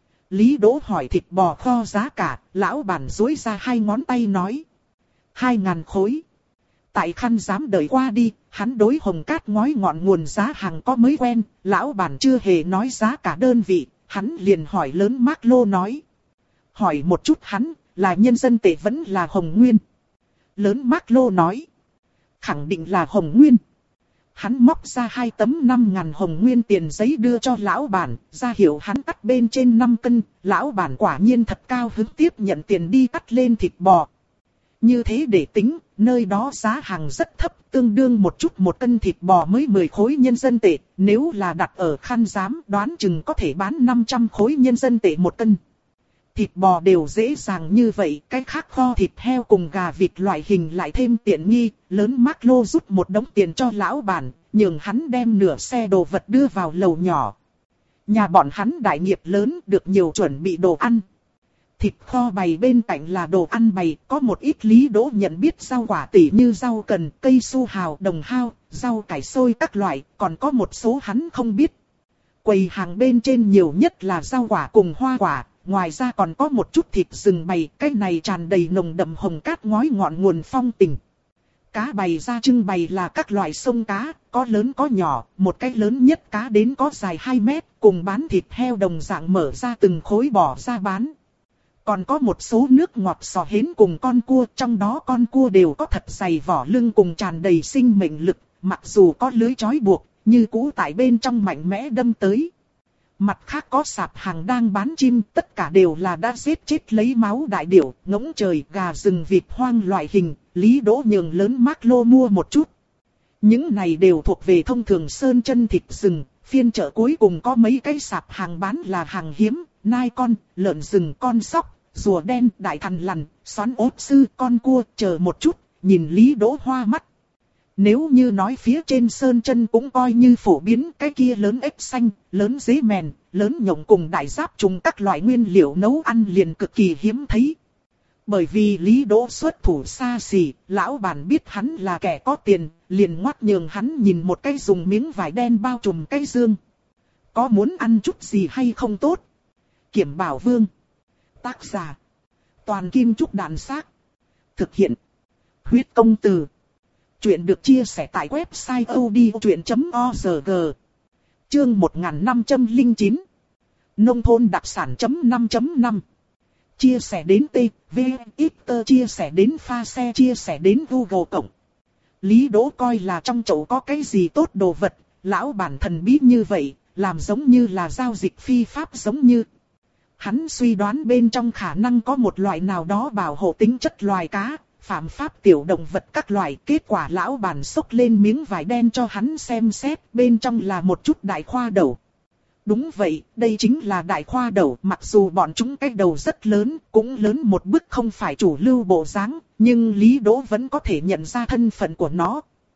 Lý Đỗ hỏi thịt bò kho giá cả, lão bản duỗi ra hai ngón tay nói. Hai ngàn khối. Tại khăn dám đợi qua đi, hắn đối Hồng Cát ngói ngọn nguồn giá hàng có mới quen, lão bản chưa hề nói giá cả đơn vị, hắn liền hỏi lớn Mác Lô nói. Hỏi một chút hắn, là nhân dân tệ vẫn là Hồng Nguyên? Lớn Mác Lô nói. Khẳng định là Hồng Nguyên. Hắn móc ra hai tấm năm ngàn Hồng Nguyên tiền giấy đưa cho lão bản, ra hiệu hắn cắt bên trên năm cân, lão bản quả nhiên thật cao hứng tiếp nhận tiền đi cắt lên thịt bò. Như thế để tính, nơi đó giá hàng rất thấp, tương đương một chút một cân thịt bò mới mười khối nhân dân tệ, nếu là đặt ở khăn giám đoán chừng có thể bán năm trăm khối nhân dân tệ một cân. Thịt bò đều dễ dàng như vậy, cái khác kho thịt heo cùng gà vịt loại hình lại thêm tiện nghi, lớn Mác Lô rút một đống tiền cho lão bản, nhường hắn đem nửa xe đồ vật đưa vào lầu nhỏ. Nhà bọn hắn đại nghiệp lớn, được nhiều chuẩn bị đồ ăn. Thịt kho bày bên cạnh là đồ ăn bày, có một ít Lý Đỗ nhận biết rau quả tỉ như rau cần, cây su hào, đồng hao, rau cải xôi các loại, còn có một số hắn không biết. Quầy hàng bên trên nhiều nhất là rau quả cùng hoa quả, ngoài ra còn có một chút thịt rừng bày, cái này tràn đầy nồng đậm Hồng Cát ngói ngọn nguồn phong tình. Cá bày ra trưng bày là các loại sông cá, có lớn có nhỏ, một cái lớn nhất cá đến có dài hai mét, cùng bán thịt heo đồng dạng mở ra từng khối bỏ ra bán. Còn có một số nước ngọt sò hến cùng con cua, trong đó con cua đều có thật dày vỏ lưng cùng tràn đầy sinh mệnh lực, mặc dù có lưới trói buộc, như cũ tại bên trong mạnh mẽ đâm tới. Mặt khác có sạp hàng đang bán chim, tất cả đều là đã giết chết lấy máu đại điểu, ngỗng trời, gà rừng, vịt hoang loại hình, Lý Đỗ nhường lớn Mác Lô mua một chút. Những này đều thuộc về thông thường sơn chân thịt rừng, phiên chợ cuối cùng có mấy cái sạp hàng bán là hàng hiếm, nai con, lợn rừng, con sóc, rùa đen, đại thằn lằn, xoắn ốt sư, con cua, chờ một chút, nhìn Lý Đỗ hoa mắt. Nếu như nói phía trên sơn chân cũng coi như phổ biến, cái kia lớn ếch xanh, lớn dế mèn, lớn nhộng cùng đại giáp trùng các loại nguyên liệu nấu ăn liền cực kỳ hiếm thấy. Bởi vì Lý Đỗ xuất thủ xa xỉ, lão bản biết hắn là kẻ có tiền, liền ngoắt nhường hắn nhìn một cái dùng miếng vải đen bao trùm cái dương. Có muốn ăn chút gì hay không tốt? Kiểm Bảo Vương. Tác giả. Toàn Kim Trúc Đàn Xác. Thực hiện. Huyết Công Từ. Chuyện được chia sẻ tại website odchuyện chấm org. Chương một nghìn năm trăm lẻ chín. Nông thôn đặc sản chấm năm chấm năm. chia sẻ đến T, V, X, chia sẻ đến pha xe, chia sẻ đến Google Cộng. Lý Đỗ coi là trong chậu có cái gì tốt đồ vật, lão bản thần bí như vậy, làm giống như là giao dịch phi pháp giống như. Hắn suy đoán bên trong khả năng có một loại nào đó bảo hộ tính chất loài cá, phạm pháp tiểu động vật các loại. Kết quả lão bản xốc lên miếng vải đen cho hắn xem xét, bên trong là một chút đại khoa đậu. Đúng vậy, đây chính là đại khoa đậu, mặc dù bọn chúng cái đầu rất lớn, cũng lớn một bước không phải chủ lưu bộ dáng, nhưng Lý Đỗ vẫn có thể nhận ra thân phận của nó.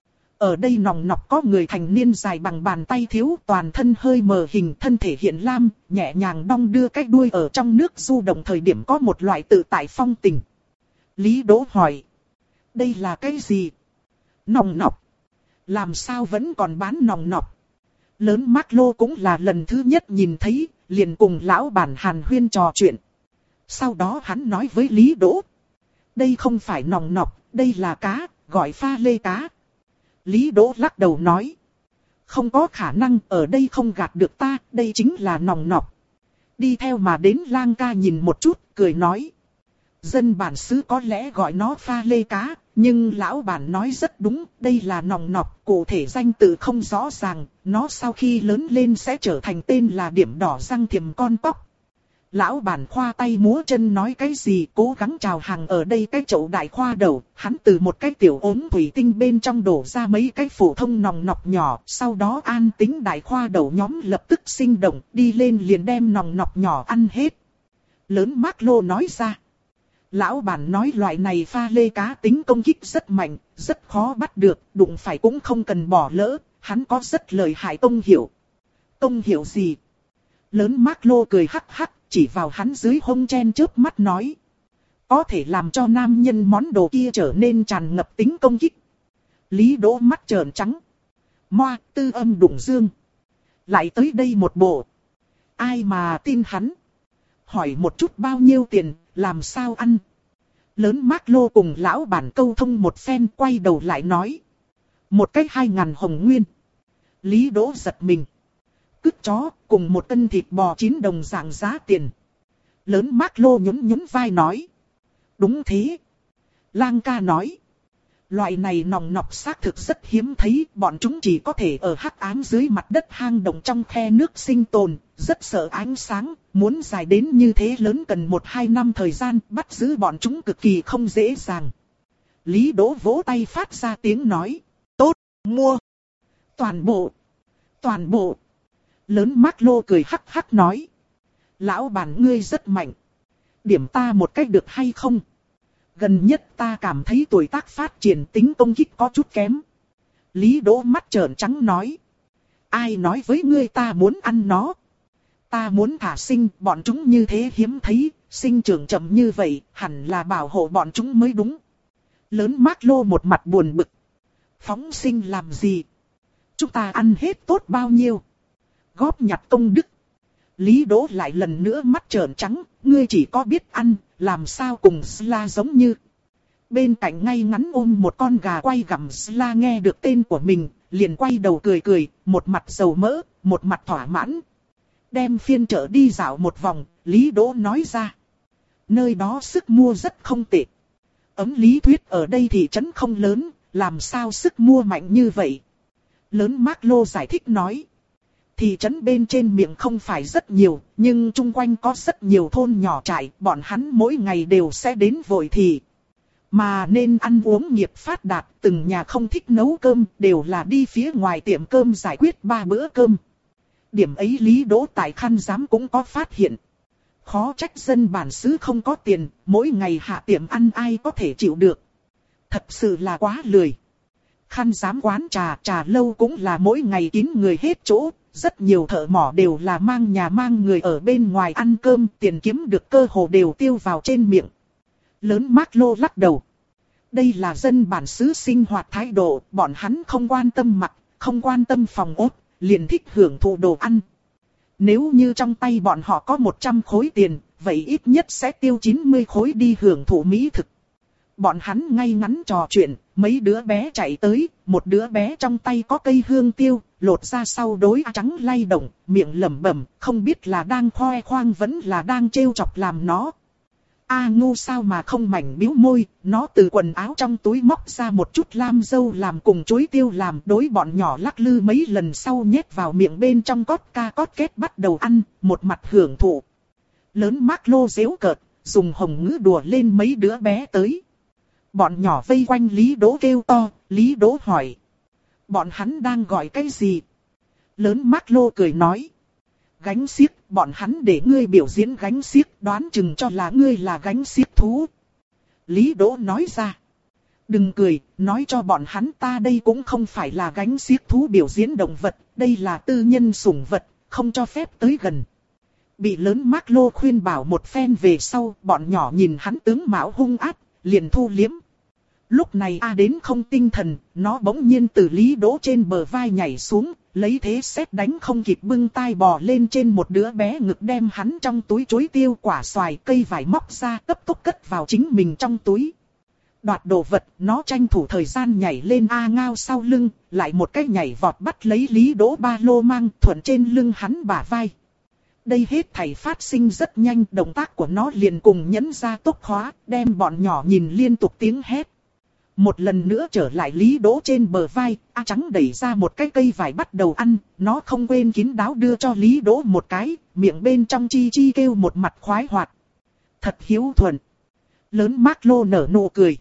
Ở đây nòng nọc có người thành niên dài bằng bàn tay thiếu, toàn thân hơi mờ hình, thân thể hiện lam, nhẹ nhàng đong đưa cái đuôi ở trong nước du động thời điểm có một loại tự tại phong tình. Lý Đỗ hỏi, đây là cái gì? Nòng nọc? Làm sao vẫn còn bán nòng nọc? Lớn Mác Lô cũng là lần thứ nhất nhìn thấy, liền cùng lão bản hàn huyên trò chuyện. Sau đó hắn nói với Lý Đỗ, đây không phải nòng nọc, đây là cá, gọi pha lê cá. Lý Đỗ lắc đầu nói, không có khả năng, ở đây không gạt được ta, đây chính là nòng nọc. Đi theo mà đến Lang ca nhìn một chút, cười nói, dân bản xứ có lẽ gọi nó pha lê cá, nhưng lão bản nói rất đúng, đây là nòng nọc, cụ thể danh tự không rõ ràng, nó sau khi lớn lên sẽ trở thành tên là điểm đỏ răng thiềm con tóc. Lão bản khoa tay múa chân nói cái gì, cố gắng chào hàng ở đây cái chậu đại khoa đầu, hắn từ một cái tiểu ốm thủy tinh bên trong đổ ra mấy cái phổ thông nòng nọc nhỏ, sau đó an tính đại khoa đầu nhóm lập tức sinh động, đi lên liền đem nòng nọc nhỏ ăn hết. Lớn Mác Lô nói ra, lão bản nói loại này pha lê cá tính công kích rất mạnh, rất khó bắt được, đụng phải cũng không cần bỏ lỡ, hắn có rất lợi hại công hiệu. Công hiệu gì? Lớn Mác Lô cười hắc hắc, chỉ vào hắn dưới hông chen chớp mắt nói, có thể làm cho nam nhân món đồ kia trở nên tràn ngập tính công kích. Lý Đỗ mắt trợn trắng. Moa, tư âm đụng dương. Lại tới đây một bộ. Ai mà tin hắn? Hỏi một chút bao nhiêu tiền, làm sao ăn? Lớn Mác Lô cùng lão bản câu thông một phen, quay đầu lại nói, một cái hai ngàn hồng nguyên. Lý Đỗ giật mình. Cứt chó, cùng một cân thịt bò chín đồng dạng giá tiền. Lớn Mác Lô nhún nhún vai nói, đúng thế. Lang ca nói, loại này nòng nọc xác thực rất hiếm thấy, bọn chúng chỉ có thể ở hắc ám dưới mặt đất hang động trong khe nước sinh tồn, rất sợ ánh sáng, muốn dài đến như thế lớn cần một hai năm thời gian, bắt giữ bọn chúng cực kỳ không dễ dàng. Lý Đỗ vỗ tay phát ra tiếng nói, tốt, mua. Toàn bộ, toàn bộ. Lớn Mác Lô cười hắc hắc nói, lão bản ngươi rất mạnh. Điểm ta một cách được hay không? Gần nhất ta cảm thấy tuổi tác phát triển tính công kích có chút kém. Lý Đỗ mắt trợn trắng nói, ai nói với ngươi ta muốn ăn nó? Ta muốn thả sinh, bọn chúng như thế hiếm thấy, sinh trưởng chậm như vậy, hẳn là bảo hộ bọn chúng mới đúng. Lớn Mác Lô một mặt buồn bực. Phóng sinh làm gì? Chúng ta ăn hết tốt bao nhiêu? Góp nhặt công đức. Lý Đỗ lại lần nữa mắt trợn trắng, ngươi chỉ có biết ăn, làm sao cùng Sla giống như. Bên cạnh ngay ngắn ôm một con gà quay gặm Sla nghe được tên của mình, liền quay đầu cười cười, một mặt dầu mỡ, một mặt thỏa mãn. Đem phiên chợ đi dạo một vòng, Lý Đỗ nói ra. Nơi đó sức mua rất không tệ. Ấm lý thuyết ở đây thị trấn không lớn, làm sao sức mua mạnh như vậy? Lớn Mác Lô giải thích nói. Thị trấn bên trên miệng không phải rất nhiều, nhưng chung quanh có rất nhiều thôn nhỏ trại, bọn hắn mỗi ngày đều sẽ đến vội thị. Mà nên ăn uống nghiệp phát đạt, từng nhà không thích nấu cơm, đều là đi phía ngoài tiệm cơm giải quyết ba bữa cơm. Điểm ấy Lý Đỗ tại Khăn Giám cũng có phát hiện. Khó trách dân bản xứ không có tiền, mỗi ngày hạ tiệm ăn ai có thể chịu được. Thật sự là quá lười. Khăn Giám quán trà, trà lâu cũng là mỗi ngày kín người hết chỗ. Rất nhiều thợ mỏ đều là mang nhà mang người ở bên ngoài ăn cơm, tiền kiếm được cơ hồ đều tiêu vào trên miệng. Lớn Mác Lô lắc đầu. Đây là dân bản xứ sinh hoạt thái độ, bọn hắn không quan tâm mặc, không quan tâm phòng ốt, liền thích hưởng thụ đồ ăn. Nếu như trong tay bọn họ có một trăm khối tiền, vậy ít nhất sẽ tiêu chín mươi khối đi hưởng thụ mỹ thực. Bọn hắn ngay ngắn trò chuyện, mấy đứa bé chạy tới, một đứa bé trong tay có cây hương tiêu, lột ra sau đối trắng lay động, miệng lẩm bẩm, không biết là đang khoe khoang vẫn là đang trêu chọc làm nó. A ngu sao mà không mảnh bĩu môi, nó từ quần áo trong túi móc ra một chút lam dâu làm cùng chuối tiêu làm, đối bọn nhỏ lắc lư mấy lần sau nhét vào miệng bên trong cót ca cót két bắt đầu ăn, một mặt hưởng thụ. Lớn Mark lô giễu cợt, dùng hồng ngữ đùa lên mấy đứa bé tới. Bọn nhỏ vây quanh Lý Đỗ kêu to, Lý Đỗ hỏi. Bọn hắn đang gọi cái gì? Lớn Mark lô cười nói. Gánh xiếc, bọn hắn để ngươi biểu diễn gánh xiếc, đoán chừng cho là ngươi là gánh xiếc thú. Lý Đỗ nói ra. Đừng cười, nói cho bọn hắn ta đây cũng không phải là gánh xiếc thú biểu diễn động vật, đây là tư nhân sủng vật, không cho phép tới gần. Bị lớn Mark lô khuyên bảo một phen về sau, bọn nhỏ nhìn hắn tướng mạo hung ác, liền thu liếm. Lúc này A đến không tinh thần, nó bỗng nhiên từ Lý Đỗ trên bờ vai nhảy xuống, lấy thế sét đánh không kịp bưng tai bò lên trên một đứa bé ngực đem hắn trong túi chuối tiêu quả xoài cây vải móc ra cấp tốc cất vào chính mình trong túi. Đoạt đồ vật, nó tranh thủ thời gian nhảy lên A Ngao sau lưng, lại một cái nhảy vọt bắt lấy Lý Đỗ ba lô mang thuận trên lưng hắn bả vai. Đây hết thảy phát sinh rất nhanh, động tác của nó liền cùng nhấn ra tốc khóa, đem bọn nhỏ nhìn liên tục tiếng hét. Một lần nữa trở lại Lý Đỗ trên bờ vai, A Trắng đẩy ra một cái cây vải bắt đầu ăn, nó không quên kín đáo đưa cho Lý Đỗ một cái, miệng bên trong chi chi kêu một mặt khoái hoạt. Thật hiếu thuận. Lớn Mark lô nở nụ cười.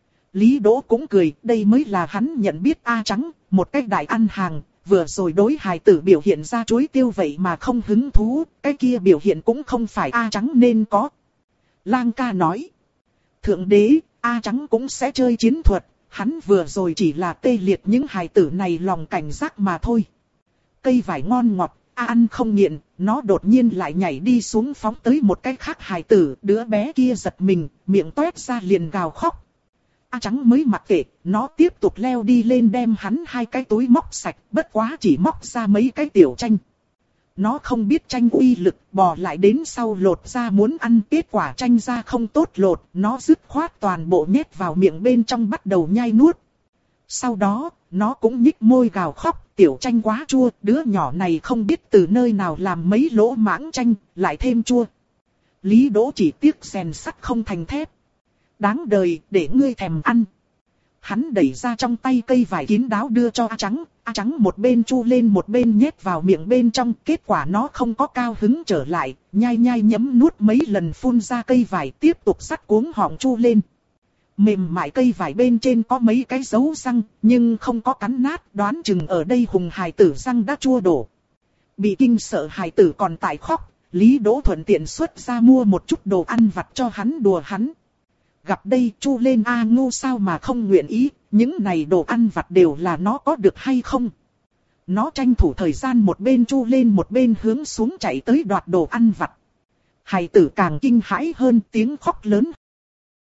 Lý Đỗ cũng cười, đây mới là hắn nhận biết A Trắng, một cái đại ăn hàng, vừa rồi đối hài tử biểu hiện ra chuối tiêu vậy mà không hứng thú, cái kia biểu hiện cũng không phải A Trắng nên có. Lang ca nói. Thượng đế, A Trắng cũng sẽ chơi chiến thuật, hắn vừa rồi chỉ là tê liệt những hài tử này lòng cảnh giác mà thôi. Cây vải ngon ngọt, A ăn không nghiện, nó đột nhiên lại nhảy đi xuống phóng tới một cái khác hài tử, đứa bé kia giật mình, miệng toét ra liền gào khóc. A Trắng mới mặc kệ, nó tiếp tục leo đi lên đem hắn hai cái túi móc sạch, bất quá chỉ móc ra mấy cái tiểu chanh. Nó không biết chanh uy lực, bò lại đến sau lột ra muốn ăn, kết quả chanh ra không tốt lột, nó dứt khoát toàn bộ nhét vào miệng bên trong bắt đầu nhai nuốt. Sau đó, nó cũng nhích môi gào khóc, tiểu chanh quá chua, đứa nhỏ này không biết từ nơi nào làm mấy lỗ mãng chanh, lại thêm chua. Lý Đỗ chỉ tiếc rèn sắt không thành thép. Đáng đời, để ngươi thèm ăn. Hắn đẩy ra trong tay cây vải kín đáo đưa cho A Trắng, A Trắng một bên chu lên một bên nhét vào miệng bên trong, kết quả nó không có cao hứng trở lại, nhai nhai nhấm nuốt mấy lần phun ra cây vải tiếp tục sắt cuống họng chu lên. Mềm mại cây vải bên trên có mấy cái dấu răng, nhưng không có cắn nát, đoán chừng ở đây hùng hài tử răng đã chua đổ. Bị kinh sợ hài tử còn tại khóc, Lý Đỗ thuận tiện xuất ra mua một chút đồ ăn vặt cho hắn đùa hắn. Gặp đây chu lên A ngu sao mà không nguyện ý, những này đồ ăn vặt đều là nó có được hay không. Nó tranh thủ thời gian một bên chu lên một bên hướng xuống chạy tới đoạt đồ ăn vặt. Hài tử càng kinh hãi hơn, tiếng khóc lớn